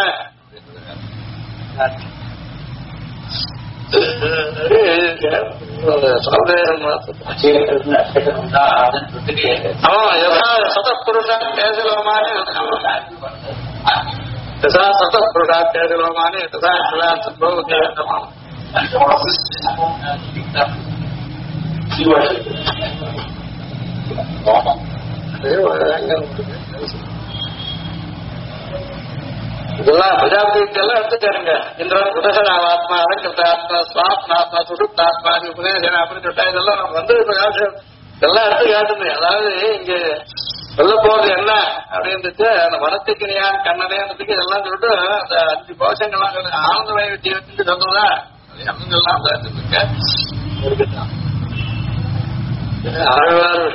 Speaker 1: சதப்புருஷா பேசலோமானே சதப்புருஷா பேசலோமானே இதெல்லாம் பிரஜாபதி எல்லாம் எடுத்துக்காருங்க. இந்திரன் புதசனாத்மா, அலங்கிருத்தாத்மா, சுவாத்மாத்மா, சுடுத்தாத்மா, உபதேசன அப்படின்னு சொல்லிட்டா இதெல்லாம் நம்ம வந்து இதெல்லாம் எடுத்து காட்டுது. அதாவது இங்க சொல்ல போறது என்ன அப்படின்றது அந்த மனத்துக்கு நீயான் கண்ணனேன்றதுக்கு இதெல்லாம் சொல்லிட்டு அந்த 5 கோஷங்கள்லாம் ஆனந்தமய வித்தியை வச்சுட்டு சொன்னதா எல்லாம் இருக்கட்டும். ஆழ்வார்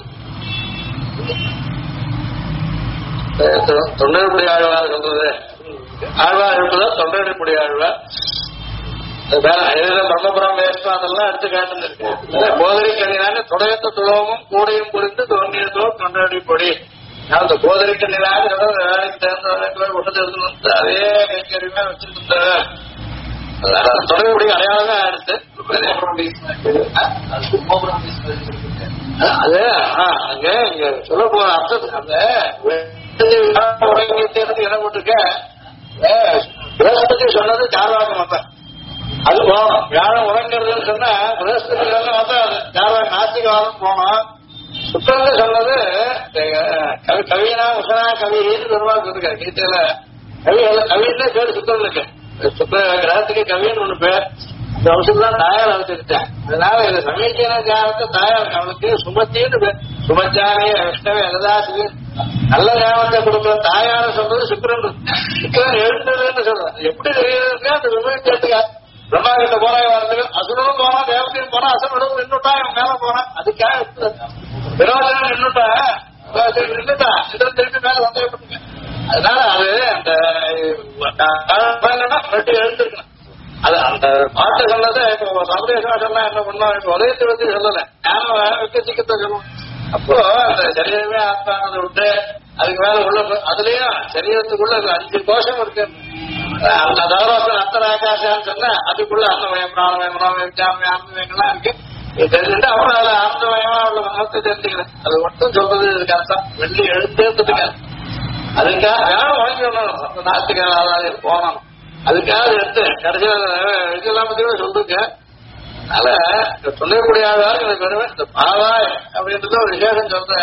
Speaker 1: தொண்டர்புடி ஆழ்வார் சொல்றது ஆழ்வார் இருப்பதா தொண்டர்புடி ஆழ்வார் பிரம்மபுரம் வேஸ்டம் அதெல்லாம் எடுத்து காட்டுருக்கு. போதரி கண்ணினால துடையத்த துளவும் கூடையும் புரிந்து தோன்றியதோ தொண்டடி பொடி. அந்த போதரி கண்ணினால வேலைக்கு தேர்ந்த கொண்டு இருந்து அதே கைக்கறியுமே வச்சிருந்த தொடர்புடைய அடையாளம் எடுத்து அது அங்க இங்க சொல்ல போற அர்த்தத்துக்கு அந்த என்ன போட்டிருக்க பிரகஸ்பதி சொன்னது ஜாதக மதம் அது போகணும். வியாழம் உறங்கிறதுன்னு சொன்னா பிரகஸ்பதி ஜாதக நாஸ்திகவாதம் போனோம். சுத்தம் சொன்னது கவினா உசனா கவின்னு பெருமாள் இருக்காரு கீதையில. கவின்னு பேர் சுத்தம் இருக்கு. சுத்த கிரகத்துக்கு கவின்னு ஒண்ணு பேர். இந்த வருஷம் தான் தாயார் வச்சுக்கிட்டேன். அதனால இது சமீச்சீன ஞானத்தை தாயார் அவளுக்கு சுமத்தின்னு பேர். சுமச்சானே விஷ்ணவே எல்லாத்துக்கு நல்ல ஞாபகத்தை கொடுக்குற தாயார சொல்றது சுக்கிரன். சுக்கிரன் எழுந்ததுன்னு சொல்றது எப்படி தெரியுதுன்னா அந்த விமர்சனத்துக்கு பிரம்மா கிட்ட போறாய் வரதுக்கு அசுரனும் போனா தேவத்தையும் போனா அசுரனும் நின்றுட்டா இவன் மேல போனான். அதுக்காக விரோதம் நின்றுட்டா நின்றுட்டா இதெல்லாம் திருப்பி மேல சந்தேகப்பட்டுங்க. அதனால அது அந்த எழுந்திருக்கணும். அது அந்த பாட்டு சொன்னது இப்போ சமுதேசம் சொன்னா என்ன பண்ணோம், இப்ப உதயத்தை பத்தி சொல்லல, ஞானம் விக்கசிக்கத்தை சொல்லணும். அப்போ அந்த சரீரமே ஆத்மானதை விட்டு அதுக்கு மேல உள்ள அதுலயும் சரீரத்துக்குள்ள 5 கோஷம் இருக்கு. அந்த தவரோசன் அத்தனை ஆகாசான்னு சொன்னா அதுக்குள்ள அன்னமயம் பிராணமயம் மனோமயம் விஜாமயம் ஆனந்தமயங்கள்லாம் இருக்கு. இது தெரிஞ்சுட்டு அப்புறம் அதுல ஆனந்தமயமா உள்ள மனத்தை தெரிஞ்சுக்கிறேன். அது மட்டும் சொல்றது இதுக்கு அர்த்தம். வெள்ளி எழுத்துறதுக்கு அதுக்காக யாரும் வாங்கிக்கணும். நாட்டுக்காக போனோம். அதுக்காக எடுத்து கடைசியில் இதெல்லாம் பத்தி சொல்லிருக்க. அதனால சொல்லக்கூடிய எனக்கு பெருமை இந்த பாவாய் அப்படின்றது ஒரு விசேஷம் சொல்ற.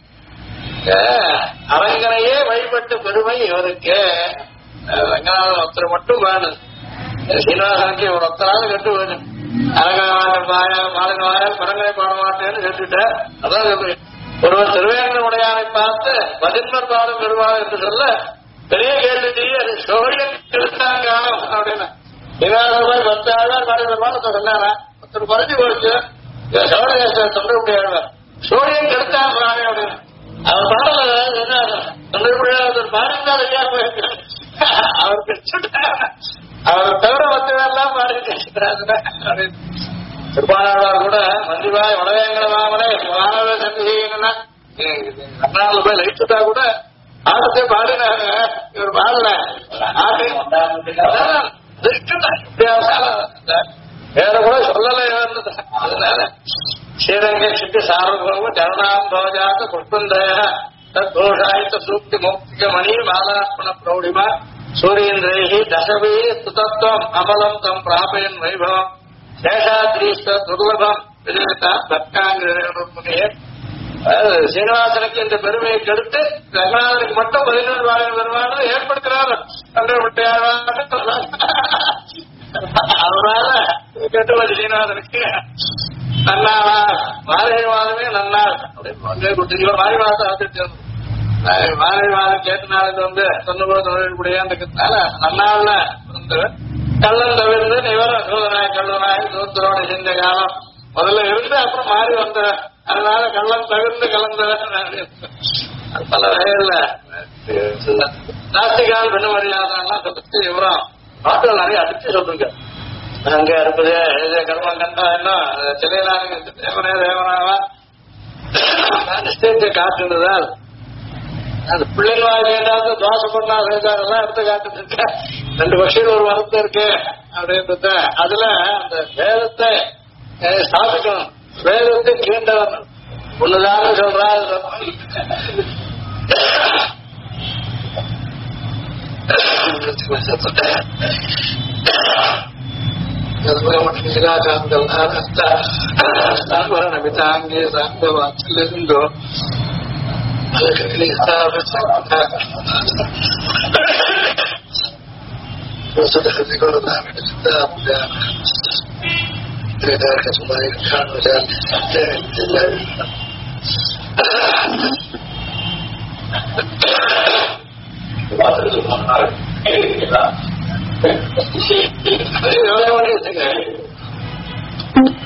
Speaker 1: அரங்கனையே வழிபட்ட பெருமை இவருக்கு. ரங்கநாதன் ஒருத்தர் மட்டும் வேணும். சீனிவாசனுக்கு ஒரு ஒருத்தராக கட்டு வேணும். அரங்கவாயல் மாலின் வாயால் படங்களை பாட மாட்டேன்னு கேட்டுட்ட. அதான் சொல்றேன். ஒருவர் திருவேங்கடமுடையானை பார்த்து பதின்மர் பாடம் பெறுவார் என்று சொல்ல பெரிய கேள்வி அது சோழியன் திருத்தாங்காலம் அப்படின்னு 10 ஆழ்வார் பாடத்தை சொன்னாரா. ஒருத்தர் குறைஞ்சு போச்சு சோழ தொண்டை ஆழ்வார் சோழியன் கெடுத்தான் சாமி அப்படின்னு அவர் பாடல தொண்டை பாடினார் ஐயா அவர் கிடைச்சுட்டார். அவர் தவிர 10 பேர்லாம் பாடி திருப்பாணாழ்வார் கூட மந்திரிபாய் வடவேங்கட மாமனே வானவே சந்தி செய்யணும்னா கர்நாடக போய் லைட்டுட்டா கூட ஆட்டத்தை பாடினாங்க. இவர் பாடல வேற கூட சொல்லல. அதனால ஸ்ரீரங்க சித்தி சார்வம் ஜனநாம் பவஜாத்த புஷ்பந்தய தோஷாயித்த சூக்தி மௌக்திக மணி மாலாத்மன பிரௌடிமா சூரியேந்திரேஹி தசவே சுதத்துவம் அமலம் தம் பிராபயன் வைபவம் சேஷாத்ரீஸ்த துர்லபம் தற்காங்கிற சீனிவாசனுக்கு இந்த பெருமையை கெடுத்து ரங்கநாதனுக்கு மட்டும் 11 வாரம் பெருமாள் ஏற்படுத்துறாரு. அவரால கெட்டுவது சீனிவாசனுக்கு நன்னாளா மாலை மாதமே நன்னாள் அப்படின்னு மாலை மாதம் ஆசிட்டு மாலை மாதம் கேட்ட நாளுக்கு வந்து தொண்ணூறு தொழில்படியான்றதுனால நன்னாள்ல வந்து கள்ளன் தவிர்த்து நிவரம் சூதனாய் கள்ளனாய் நூத்தரோட செஞ்ச காலம் முதல்ல இருந்து அப்புறம் மாறி வந்த. அதனால கள்ளம் தவிர்த்து கலந்தவன் பல வகைகள்ல நாஸ்திகால் பெண்ணு மரியாதைலாம் சொல்லிட்டு இவரும் பாட்டுகள் நிறைய அடிச்சு சொல்றீங்க. அங்க இருப்பது கர்மம் கண்டா என்ன சிலையிலான தேவனே தேவனாவா நிச்சயத்தை காட்டுன்றதால் அந்த பிள்ளைகள் வாயிலாவது தோசை பண்ணா வேதாரெல்லாம் எடுத்து காட்டுட்டு இருக்க. 2 வருஷம் ஒரு வருத்தம் இருக்கு அப்படின்றத அதுல அந்த வேதத்தை ஸ்தாபிக்கணும். வேதத்தை கீண்டவன் ஒண்ணுதான் சொல்றாரு. நமிதாங்கே சாங்கவாச்சிலிருந்தோ எவ்வளவு